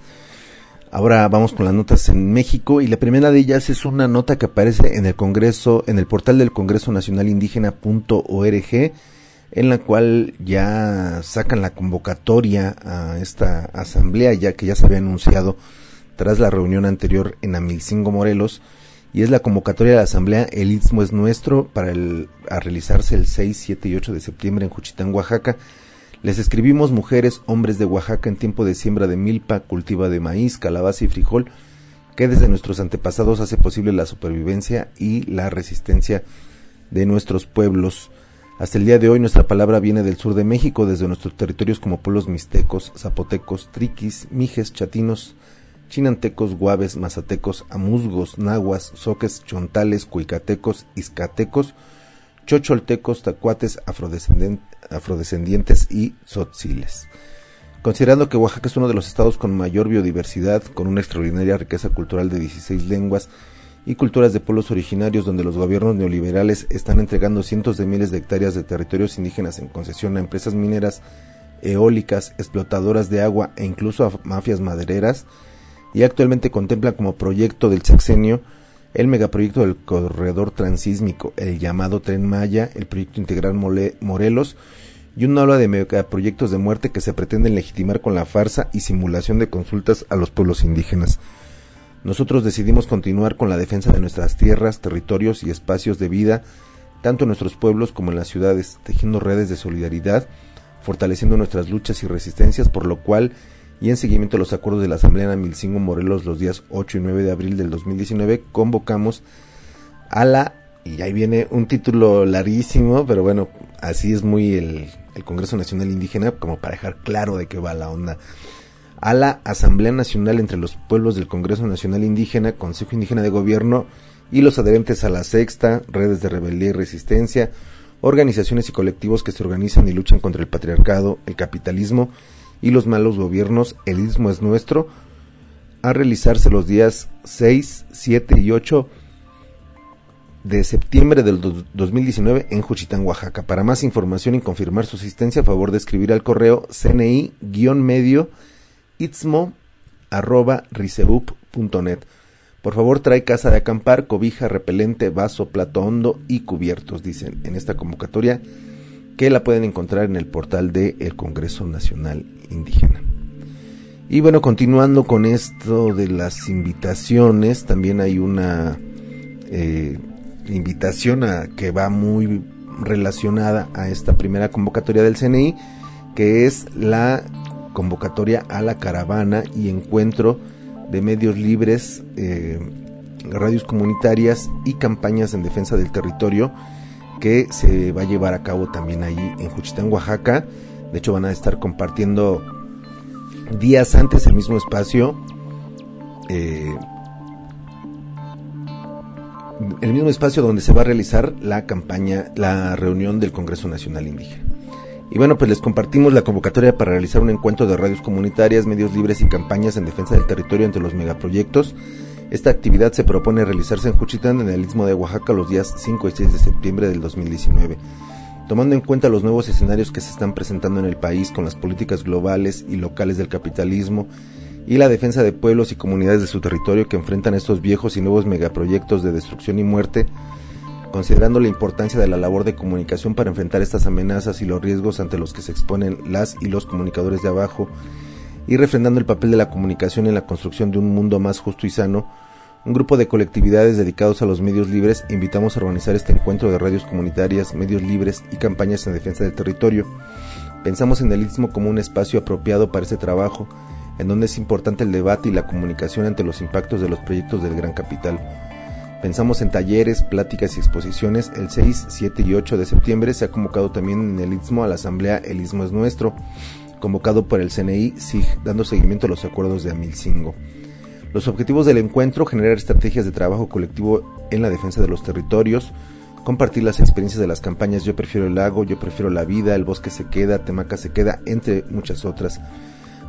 Ahora vamos con las notas en México y la primera de ellas es una nota que aparece en el Congreso, en el portal del Congreso Nacional Indígena punto org, en la cual ya sacan la convocatoria a esta asamblea, ya que ya se había anunciado tras la reunión anterior en Amilcingo, Morelos, y es la convocatoria de la asamblea El Istmo es Nuestro, para el, a realizarse el seis, siete y ocho de septiembre en Juchitán, Oaxaca. Les escribimos: mujeres, hombres de Oaxaca, en tiempo de siembra de milpa, cultiva de maíz, calabaza y frijol, que desde nuestros antepasados hace posible la supervivencia y la resistencia de nuestros pueblos. Hasta el día de hoy nuestra palabra viene del sur de México, desde nuestros territorios como pueblos mixtecos, zapotecos, triquis, mijes, chatinos, chinantecos, guaves, mazatecos, amuzgos, nahuas, zoques, chontales, cuicatecos, izcatecos, chocholtecos, tacuates, afrodescendientes, afrodescendientes y tzotziles. Considerando que Oaxaca es uno de los estados con mayor biodiversidad, con una extraordinaria riqueza cultural de dieciséis lenguas y culturas de pueblos originarios, donde los gobiernos neoliberales están entregando cientos de miles de hectáreas de territorios indígenas en concesión a empresas mineras, eólicas, explotadoras de agua e incluso a mafias madereras, y actualmente contempla como proyecto del sexenio el megaproyecto del corredor transísmico, el llamado Tren Maya, el proyecto integral Mole- Morelos, y una ola de megaproyectos de muerte que se pretenden legitimar con la farsa y simulación de consultas a los pueblos indígenas. Nosotros decidimos continuar con la defensa de nuestras tierras, territorios y espacios de vida, tanto en nuestros pueblos como en las ciudades, tejiendo redes de solidaridad, fortaleciendo nuestras luchas y resistencias, por lo cual, y en seguimiento a los acuerdos de la Asamblea en Amilcingo, Morelos, los días ocho y nueve de abril del dos mil diecinueve, convocamos a la, y ahí viene un título larguísimo, pero bueno, así es muy el, el Congreso Nacional Indígena, como para dejar claro de qué va la onda, a la Asamblea Nacional entre los pueblos del Congreso Nacional Indígena, Consejo Indígena de Gobierno y los adherentes a la Sexta, redes de rebeldía y resistencia, organizaciones y colectivos que se organizan y luchan contra el patriarcado, el capitalismo y los malos gobiernos. El Istmo es Nuestro, a realizarse los días seis, siete y ocho de septiembre del dos mil diecinueve en Juchitán, Oaxaca. Para más información y confirmar su asistencia, a favor de escribir al correo cni-medio istmo arroba risebup punto net. Por favor, trae casa de acampar, cobija, repelente, vaso, plato hondo y cubiertos, dicen en esta convocatoria, que la pueden encontrar en el portal del Congreso Nacional Indígena. Y bueno, continuando con esto de las invitaciones, también hay una eh, invitación a, que va muy relacionada a esta primera convocatoria del C N I, que es la convocatoria a la caravana y encuentro de medios libres, eh, radios comunitarias y campañas en defensa del territorio, que se va a llevar a cabo también ahí en Juchitán, Oaxaca. De hecho, van a estar compartiendo días antes el mismo espacio, eh, el mismo espacio donde se va a realizar la campaña, la reunión del Congreso Nacional Indígena. Y bueno, pues les compartimos la convocatoria para realizar un encuentro de radios comunitarias, medios libres y campañas en defensa del territorio entre los megaproyectos. Esta actividad se propone realizarse en Juchitán, en el Istmo de Oaxaca, los días cinco y seis de septiembre del dos mil diecinueve. Tomando en cuenta los nuevos escenarios que se están presentando en el país con las políticas globales y locales del capitalismo y la defensa de pueblos y comunidades de su territorio que enfrentan estos viejos y nuevos megaproyectos de destrucción y muerte, considerando la importancia de la labor de comunicación para enfrentar estas amenazas y los riesgos ante los que se exponen las y los comunicadores de abajo, y refrendando el papel de la comunicación en la construcción de un mundo más justo y sano, un grupo de colectividades dedicados a los medios libres invitamos a organizar este encuentro de radios comunitarias, medios libres y campañas en defensa del territorio. Pensamos en el Istmo como un espacio apropiado para este trabajo, en donde es importante el debate y la comunicación ante los impactos de los proyectos del gran capital. Pensamos en talleres, pláticas y exposiciones. El seis, siete y ocho de septiembre se ha convocado también en el Istmo a la asamblea El Istmo es Nuestro, convocado por el C N I S I G, dando seguimiento a los acuerdos de Amilcingo. Los objetivos del encuentro: generar estrategias de trabajo colectivo en la defensa de los territorios, compartir las experiencias de las campañas Yo prefiero el lago, Yo prefiero la vida, El bosque se queda, Temaca se queda, entre muchas otras.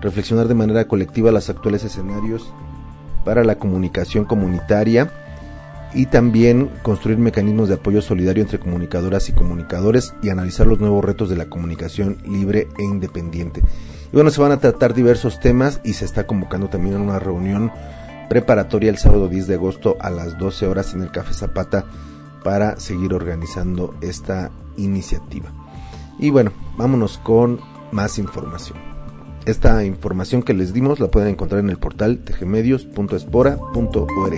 reflexionar de manera colectiva los actuales escenarios para la comunicación comunitaria y también construir mecanismos de apoyo solidario entre comunicadoras y comunicadores y analizar los nuevos retos de la comunicación libre e independiente. Y bueno, se van a tratar diversos temas y se está convocando también una reunión preparatoria el sábado diez de agosto a las doce horas en el Café Zapata para seguir organizando esta iniciativa. Y bueno, vámonos con más información. Esta información que les dimos la pueden encontrar en el portal tgmedios punto espora punto org.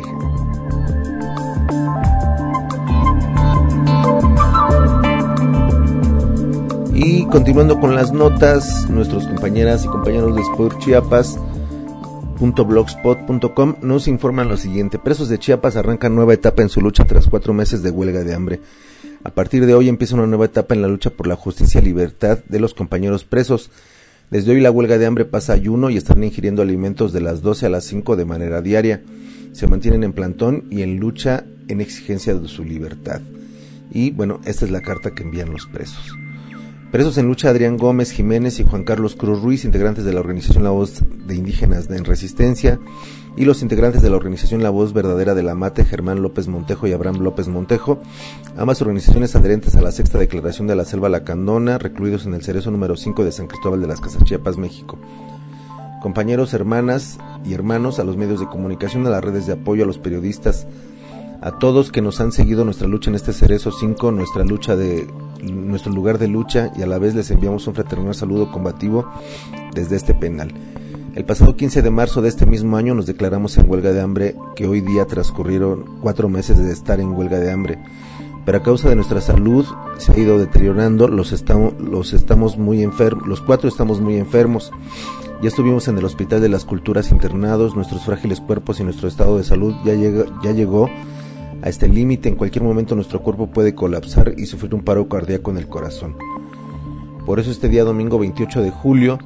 Y continuando con las notas, nuestros compañeras y compañeros de Sport Chiapas punto blogspot punto com nos informan lo siguiente: presos de Chiapas arrancan nueva etapa en su lucha tras cuatro meses de huelga de hambre. A partir de hoy empieza una nueva etapa en la lucha por la justicia y libertad de los compañeros presos. Desde hoy la huelga de hambre pasa a ayuno y están ingiriendo alimentos de las doce a las cinco de manera diaria. Se mantienen en plantón y en lucha en exigencia de su libertad. Y bueno, esta es la carta que envían los presos. Presos en lucha Adrián Gómez Jiménez y Juan Carlos Cruz Ruiz, integrantes de la organización La Voz de Indígenas en Resistencia, y los integrantes de la organización La Voz Verdadera de la Mate, Germán López Montejo y Abraham López Montejo, ambas organizaciones adherentes a la sexta declaración de la Selva Lacandona, recluidos en el Cerezo número cinco de San Cristóbal de las Casas, Chiapas, México. Compañeros, hermanas y hermanos, a los medios de comunicación, a las redes de apoyo, a los periodistas, a todos que nos han seguido nuestra lucha en este Cerezo cinco, nuestra lucha de nuestro lugar de lucha, y a la vez les enviamos un fraternal saludo combativo desde este penal. El pasado quince de marzo de este mismo año nos declaramos en huelga de hambre, que hoy día transcurrieron cuatro meses de estar en huelga de hambre, pero a causa de nuestra salud se ha ido deteriorando, los estamos, los estamos muy enfermos, los cuatro estamos muy enfermos. Ya estuvimos en el Hospital de las Culturas internados, nuestros frágiles cuerpos y nuestro estado de salud ya llega, ya llegó a este límite. En cualquier momento nuestro cuerpo puede colapsar y sufrir un paro cardíaco en el corazón. Por eso este día domingo veintiocho de julio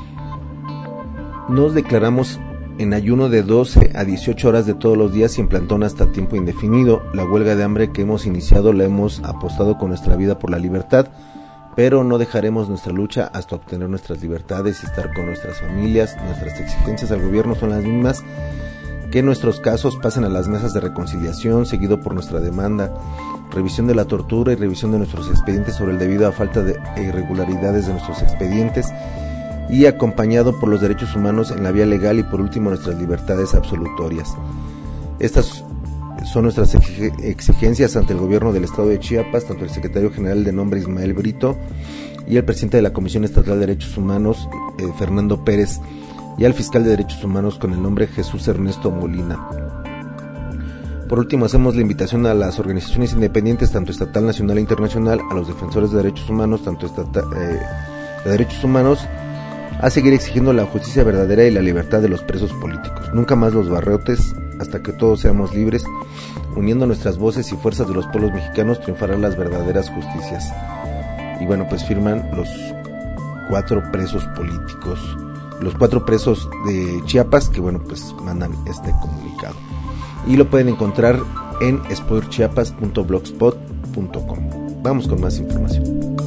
nos declaramos en ayuno de doce a dieciocho horas de todos los días y en plantón hasta tiempo indefinido. La huelga de hambre que hemos iniciado la hemos apostado con nuestra vida por la libertad, pero no dejaremos nuestra lucha hasta obtener nuestras libertades y estar con nuestras familias. Nuestras exigencias al gobierno son las mismas: que nuestros casos pasen a las mesas de reconciliación, seguido por nuestra demanda, revisión de la tortura y revisión de nuestros expedientes sobre el debido a falta de irregularidades de nuestros expedientes, y acompañado por los derechos humanos en la vía legal, y por último nuestras libertades absolutorias. Estas son nuestras exigencias ante el gobierno del estado de Chiapas, tanto el secretario general de nombre Ismael Brito y el presidente de la Comisión Estatal de Derechos Humanos, eh, Fernando Pérez, y al fiscal de Derechos Humanos con el nombre Jesús Ernesto Molina. Por último, hacemos la invitación a las organizaciones independientes, tanto estatal, nacional e internacional, a los defensores de derechos humanos, tanto estata, eh, de derechos humanos, a seguir exigiendo la justicia verdadera y la libertad de los presos políticos. Nunca más los barrotes, hasta que todos seamos libres. Uniendo nuestras voces y fuerzas de los pueblos mexicanos, triunfarán las verdaderas justicias. Y bueno, pues firman los cuatro presos políticos, los cuatro presos de Chiapas, que bueno, pues mandan este comunicado. Y lo pueden encontrar en spoiler chiapas punto blogspot punto com. Vamos con más información.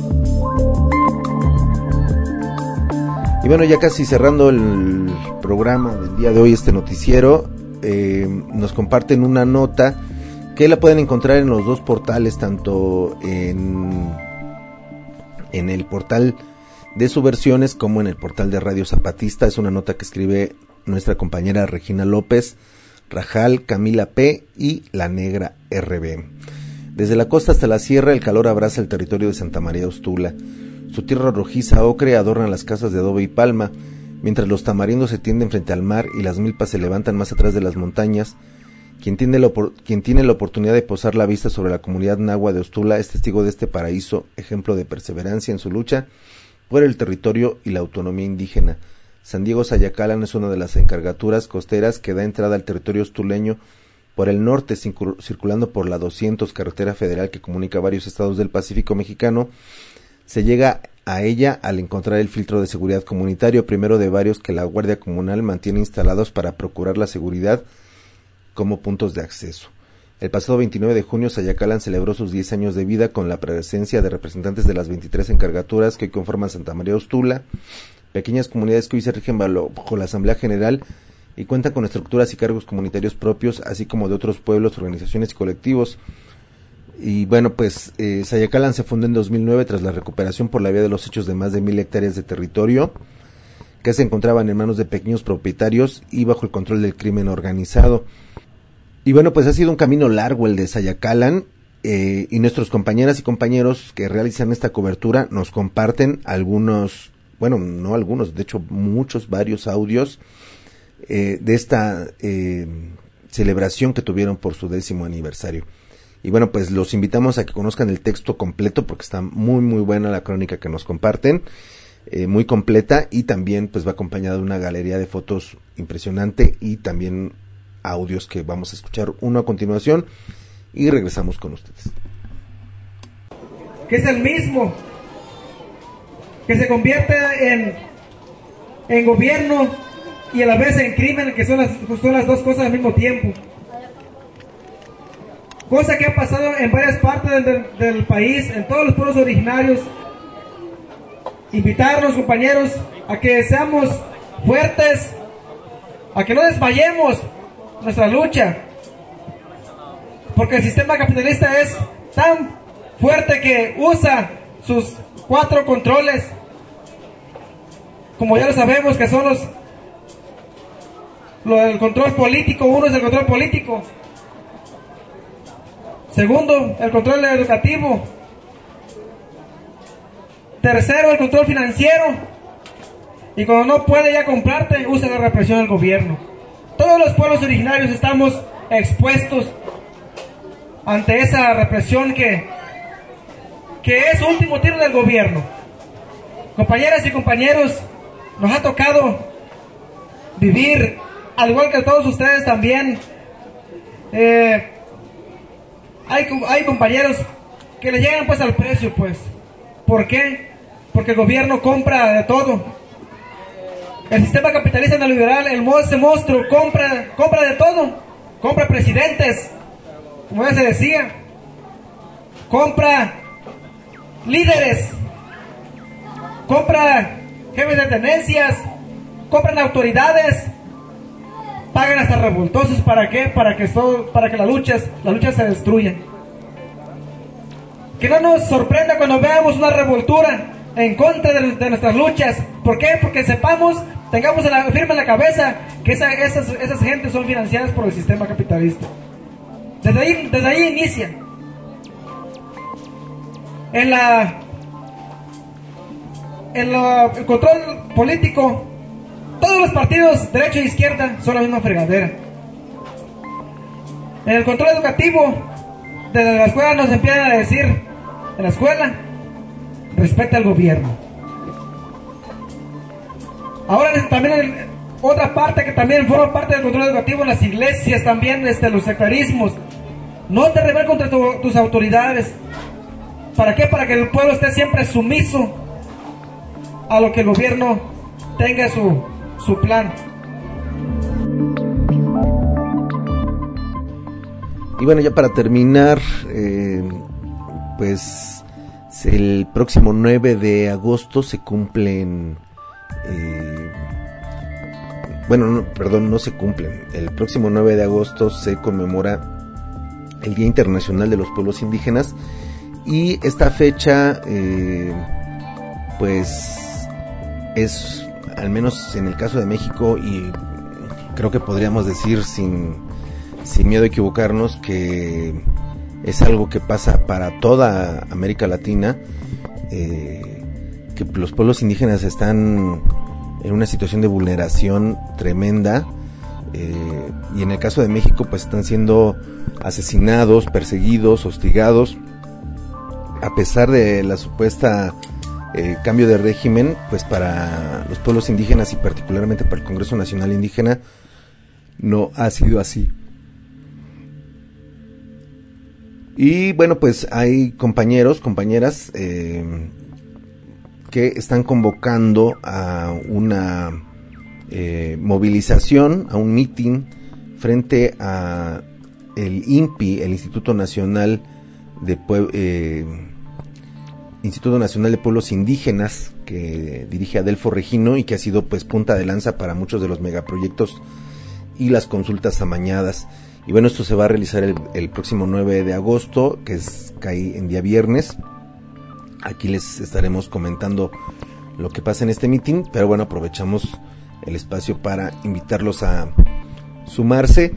Y bueno, ya casi cerrando el programa del día de hoy, este noticiero, eh, nos comparten una nota que la pueden encontrar en los dos portales, tanto en, en el portal de Subversiones como en el portal de Radio Zapatista. Es una nota que escribe nuestra compañera Regina López, Rajal, Camila P. y La Negra R B. Desde la costa hasta la sierra, el calor abraza el territorio de Santa María Ostula. Su tierra rojiza ocre adorna las casas de adobe y palma, mientras los tamarindos se tienden frente al mar y las milpas se levantan más atrás de las montañas. Quien tiene, la, quien tiene la oportunidad de posar la vista sobre la comunidad nahua de Ostula es testigo de este paraíso, ejemplo de perseverancia en su lucha por el territorio y la autonomía indígena. San Diego Sayacalan es una de las encargaturas costeras que da entrada al territorio ostuleño por el norte, circulando por la doscientos, carretera federal que comunica varios estados del Pacífico mexicano. Se llega a ella al encontrar el filtro de seguridad comunitario, primero de varios que la Guardia Comunal mantiene instalados para procurar la seguridad como puntos de acceso. El pasado veintinueve de junio, Sayacalan celebró sus diez años de vida con la presencia de representantes de las veintitrés encargaturas que hoy conforman Santa María Ostula, pequeñas comunidades que hoy se rigen bajo la Asamblea General y cuentan con estructuras y cargos comunitarios propios, así como de otros pueblos, organizaciones y colectivos. Y bueno, pues eh, Sayacalan se fundó en dos mil nueve tras la recuperación por la vía de los hechos de más de mil hectáreas de territorio que se encontraban en manos de pequeños propietarios y bajo el control del crimen organizado. Y bueno, pues ha sido un camino largo el de Sayacalan, eh, y nuestros compañeras y compañeros que realizan esta cobertura nos comparten algunos, bueno, no algunos, de hecho muchos, varios audios eh, de esta eh, celebración que tuvieron por su décimo aniversario. Y bueno, pues los invitamos a que conozcan el texto completo porque está muy muy buena la crónica que nos comparten, eh, muy completa, y también pues va acompañada de una galería de fotos impresionante y también audios que vamos a escuchar uno a continuación y regresamos con ustedes. Que es el mismo, que se convierte en, en gobierno y a la vez en crimen, que son las, son las dos cosas al mismo tiempo. Cosa que ha pasado en varias partes del, del país, en todos los pueblos originarios. Invitarnos, compañeros, a que seamos fuertes, a que no desmayemos nuestra lucha, porque el sistema capitalista es tan fuerte que usa sus cuatro controles, como ya lo sabemos, que son los, lo del control político. Uno es el control político, segundo, el control educativo, tercero, el control financiero, y cuando no puede ya comprarte, usa la represión del gobierno. Todos los pueblos originarios estamos expuestos ante esa represión que, que es último tiro del gobierno. Compañeras y compañeros, nos ha tocado vivir, al igual que todos ustedes también, eh, hay, hay compañeros que le llegan pues al precio, pues. ¿Por qué? Porque el gobierno compra de todo. El sistema capitalista neoliberal, el ese monstruo, compra, compra de todo. Compra presidentes, como ya se decía. Compra líderes. Compra jefes de tenencias. Compran autoridades. Pagan hasta revoltosos. ¿Para qué? Para que, todo, para que las luchas, las luchas se destruyan. Que no nos sorprenda cuando veamos una revoltura en contra de, de nuestras luchas. ¿Por qué? Porque sepamos, tengamos en la, firme en la cabeza que esa, esas, esas gentes son financiadas por el sistema capitalista. Desde ahí, desde ahí inicia. En la, en la, el control político, todos los partidos, derecha e izquierda, son la misma fregadera. En el control educativo, desde la escuela nos empiezan a decir, en la escuela, respeta al gobierno. Ahora también en otra parte que también forma parte del control educativo, en las iglesias también, este, los sectarismos. No te rebel contra tu, tus autoridades. ¿Para qué? Para que el pueblo esté siempre sumiso a lo que el gobierno tenga su, su plan. Y bueno, ya para terminar, eh, pues el próximo nueve de agosto se cumplen, eh, bueno, no, perdón, no se cumplen, el próximo nueve de agosto se conmemora el Día Internacional de los Pueblos Indígenas, y esta fecha, eh, pues es, al menos en el caso de México, y creo que podríamos decir sin, sin miedo a equivocarnos, que es algo que pasa para toda América Latina, eh, que los pueblos indígenas están en una situación de vulneración tremenda, eh, y en el caso de México pues están siendo asesinados, perseguidos, hostigados, a pesar de la supuesta eh, cambio de régimen. Pues para los pueblos indígenas y particularmente para el Congreso Nacional Indígena no ha sido así. Y bueno, pues hay compañeros, compañeras eh, que están convocando a una eh, movilización, a un mitin frente a el I N P I, el Instituto Nacional de Pue- eh, Instituto Nacional de Pueblos Indígenas, que dirige Adelfo Regino y que ha sido pues punta de lanza para muchos de los megaproyectos y las consultas amañadas. Y bueno, esto se va a realizar el, el próximo nueve de agosto, que es cae en día viernes. Aquí les estaremos comentando lo que pasa en este meeting, pero bueno, aprovechamos el espacio para invitarlos a sumarse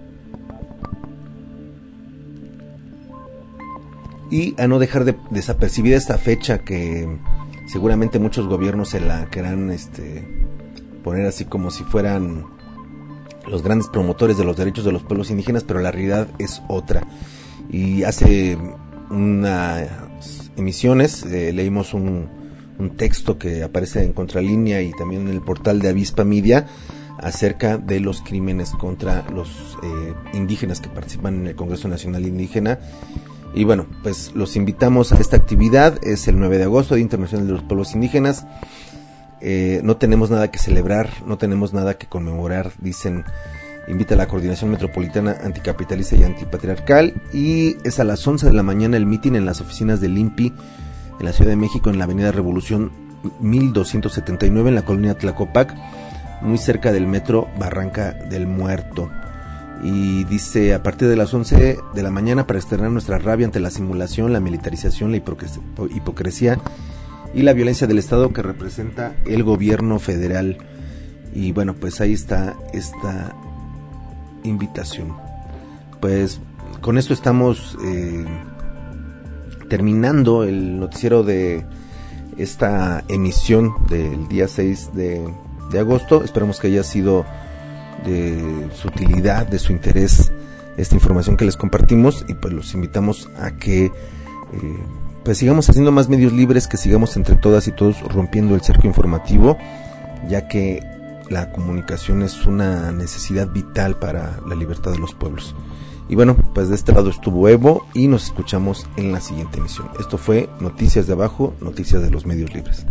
y a no dejar de desapercibida esta fecha que seguramente muchos gobiernos se la querrán este, poner así como si fueran los grandes promotores de los derechos de los pueblos indígenas, pero la realidad es otra. Y hace unas emisiones eh, leímos un, un texto que aparece en Contralínea y también en el portal de Avispa Media acerca de los crímenes contra los eh, indígenas que participan en el Congreso Nacional Indígena. Y bueno, pues los invitamos a esta actividad. Es el nueve de agosto, Día Internacional de los Pueblos Indígenas. Eh, no tenemos nada que celebrar, no tenemos nada que conmemorar, dicen. Invita a la Coordinación Metropolitana Anticapitalista y Antipatriarcal, y es a las once de la mañana el mitin en las oficinas del I N P I en la Ciudad de México, en la Avenida Revolución mil doscientos setenta y nueve, en la colonia Tlacopac, muy cerca del metro Barranca del Muerto. Y dice, a partir de las once de la mañana, para externar nuestra rabia ante la simulación, la militarización, la hipocresía, hipocresía y la violencia del Estado que representa el gobierno federal. Y bueno, pues ahí está esta invitación. Pues con esto estamos eh, terminando el noticiero de esta emisión del día seis de, de agosto. Esperamos que haya sido de su utilidad, de su interés esta información que les compartimos, y pues los invitamos a que eh, pues sigamos haciendo más medios libres, que sigamos entre todas y todos rompiendo el cerco informativo, ya que la comunicación es una necesidad vital para la libertad de los pueblos. Y bueno, pues de este lado estuvo Evo y nos escuchamos en la siguiente emisión. Esto fue Noticias de Abajo, Noticias de los Medios Libres.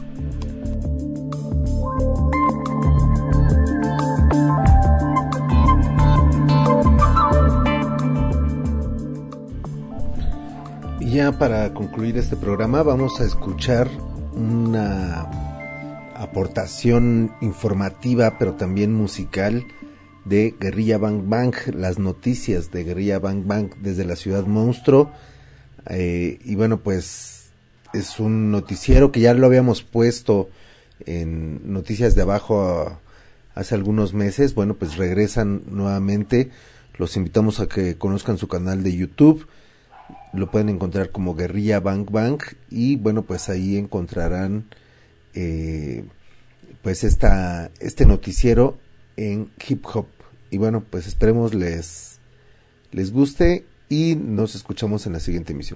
Ya para concluir este programa vamos a escuchar una aportación informativa pero también musical de Guerrilla Bang Bang, las noticias de Guerrilla Bang Bang desde la Ciudad Monstruo. Eh, y bueno, pues es un noticiero que ya lo habíamos puesto en Noticias de Abajo hace algunos meses. Bueno, pues regresan nuevamente. Los invitamos a que conozcan su canal de YouTube. Lo pueden encontrar como Guerrilla Bang Bang, y bueno, pues ahí encontrarán eh, pues esta este noticiero en hip hop. Y bueno, pues esperemos les les guste y nos escuchamos en la siguiente emisión.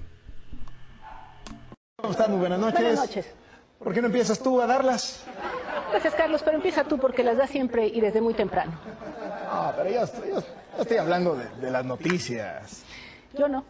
¿Cómo están? Muy buenas noches. Buenas noches. ¿Por qué no empiezas tú a darlas? Gracias, Carlos, pero empieza tú porque las das siempre y desde muy temprano. No, pero yo estoy, yo, yo estoy hablando de, de las noticias. Yo no.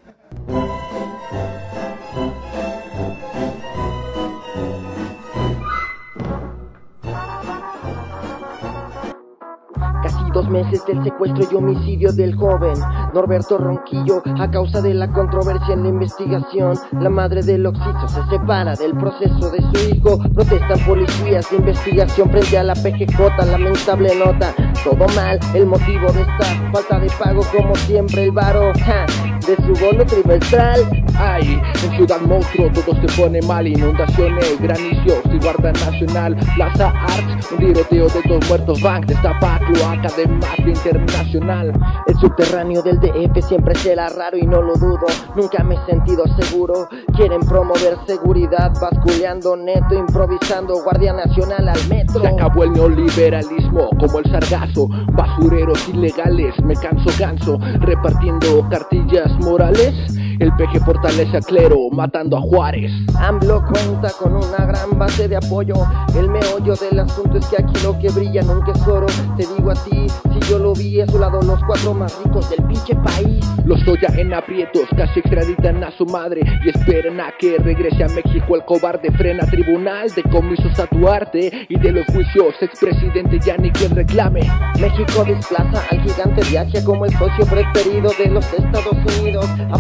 Casi dos meses del secuestro y homicidio del joven Norberto Ronquillo. A causa de la controversia en la investigación, la madre del occiso se separa del proceso de su hijo. Protestan policías de investigación frente a la P G J. Lamentable nota, todo mal. El motivo de esta falta de pago, como siempre, el varo ja, de su bono trimestral. Ay, en Ciudad Monstruo todo se pone mal. Inundaciones, granizos y Guardia Nacional. Plaza Arts, un tiroteo de dos muertos. Bank destapa cloaca de mafia internacional. El subterráneo del D F siempre será raro y no lo dudo. Nunca me he sentido seguro. Quieren promover seguridad, basculeando neto, improvisando Guardia Nacional al metro. Se acabó el neoliberalismo como el sargazo. Basureros ilegales, me canso ganso, repartiendo cartillas morales. El P G fortalece a clero, matando a Juárez. AMLO cuenta con una gran base de apoyo. El meollo del asunto es que aquí lo que brilla nunca es oro. Te digo así, si yo lo vi a su lado, los cuatro más ricos del pinche país. Los Oya en aprietos, casi extraditan a su madre y esperan a que regrese a México el cobarde. Frena tribunal, decomisos a Duarte y de los juicios expresidente ya ni quien reclame. México desplaza al gigante, viaja como el socio preferido de los Estados Unidos. A base de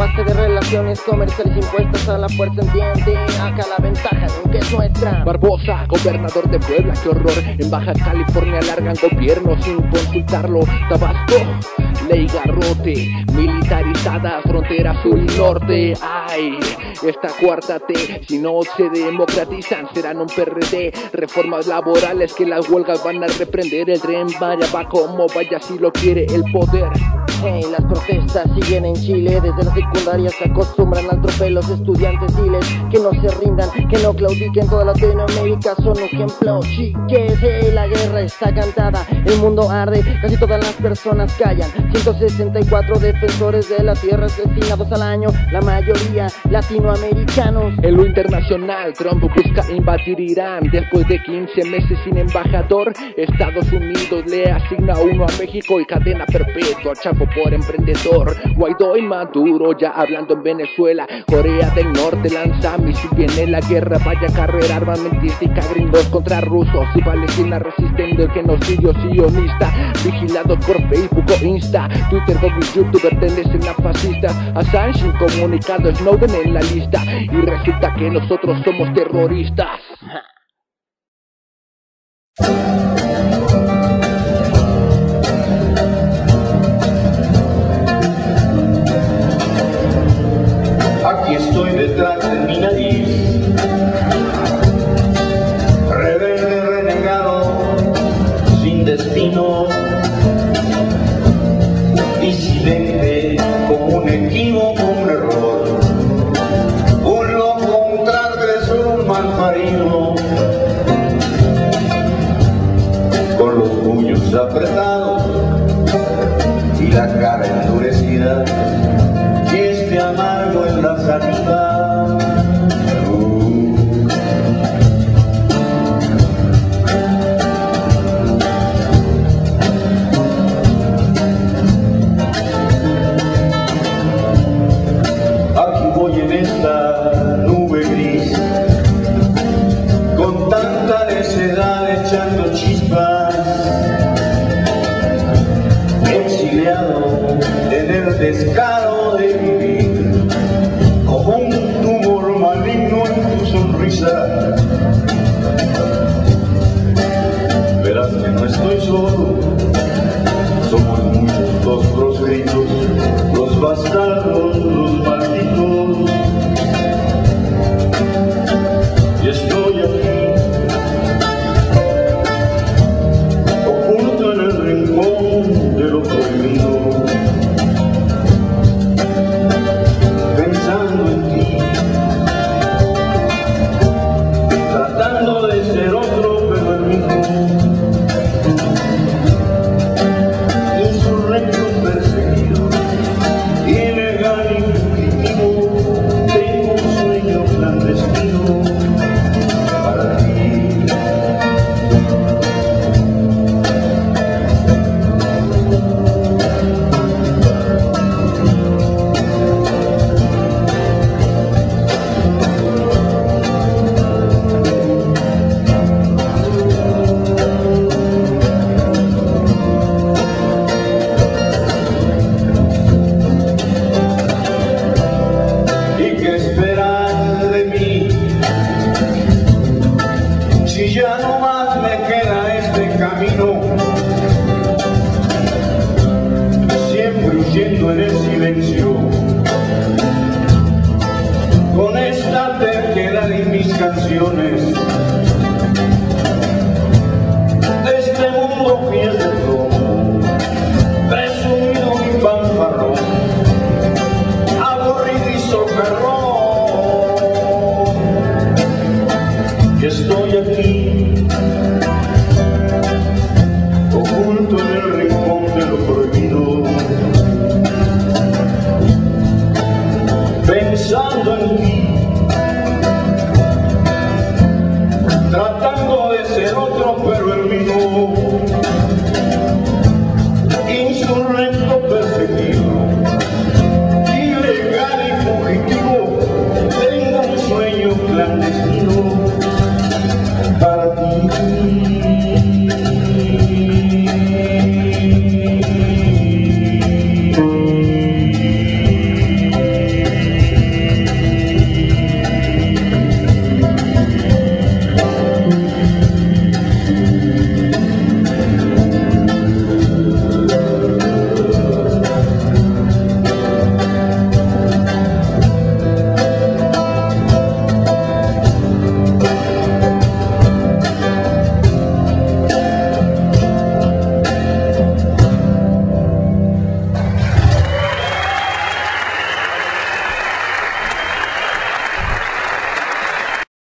relaciones comerciales impuestas a la fuerza, entiende. Acá la ventaja nunca es nuestra. Barbosa, gobernador de Puebla, qué horror. En Baja California largan gobierno sin consultarlo. Tabasco, ley garrote, militarizada, frontera sur y norte. Ay, esta cuarta T, si no se democratizan serán un P R D. Reformas laborales que las huelgas van a reprender. El tren vaya va como vaya si lo quiere el poder. Hey, las protestas siguen en Chile. Desde la secundaria se acostumbran al tropel. Los estudiantes diles que no se rindan, que no claudiquen. Toda Latinoamérica son un ejemplo. Chiques, hey, la guerra está cantada, el mundo arde, casi todas las personas callan. Ciento sesenta y cuatro defensores de la tierra asesinados al año, la mayoría latinoamericanos. En lo internacional, Trump busca invadir Irán. Después de quince meses sin embajador, Estados Unidos le asigna uno a México y cadena perpetua al Chapo por emprendedor. Guaidó y Maduro ya hablando en Venezuela. Corea del Norte lanza misil, viene la guerra, vaya carrera armamentística. Gringos contra rusos y Palestina resistiendo el genocidio sionista. Vigilados por Facebook o Insta, Twitter, Google, YouTube pertenecen a fascistas. Assange incomunicado, Snowden en la lista. Y resulta que nosotros somos terroristas. Aquí estoy detrás de mi nariz, rebelde, renegado, sin destino, disidente, como un equívoco, un error, un loco, un transgresor, un malparido, con los puños apretados y la cara endurecida, y este amargo en la saliva. Uh. Aquí voy en esta nube gris, con tanta necedad echando chispas, exiliado en el descaro de vivir, como un tumor maligno en tu sonrisa. Verás que no estoy solo, somos muchos los proscritos, los bastardos, los malditos. Y estoy aquí, oculto en el rincón de lo prohibido.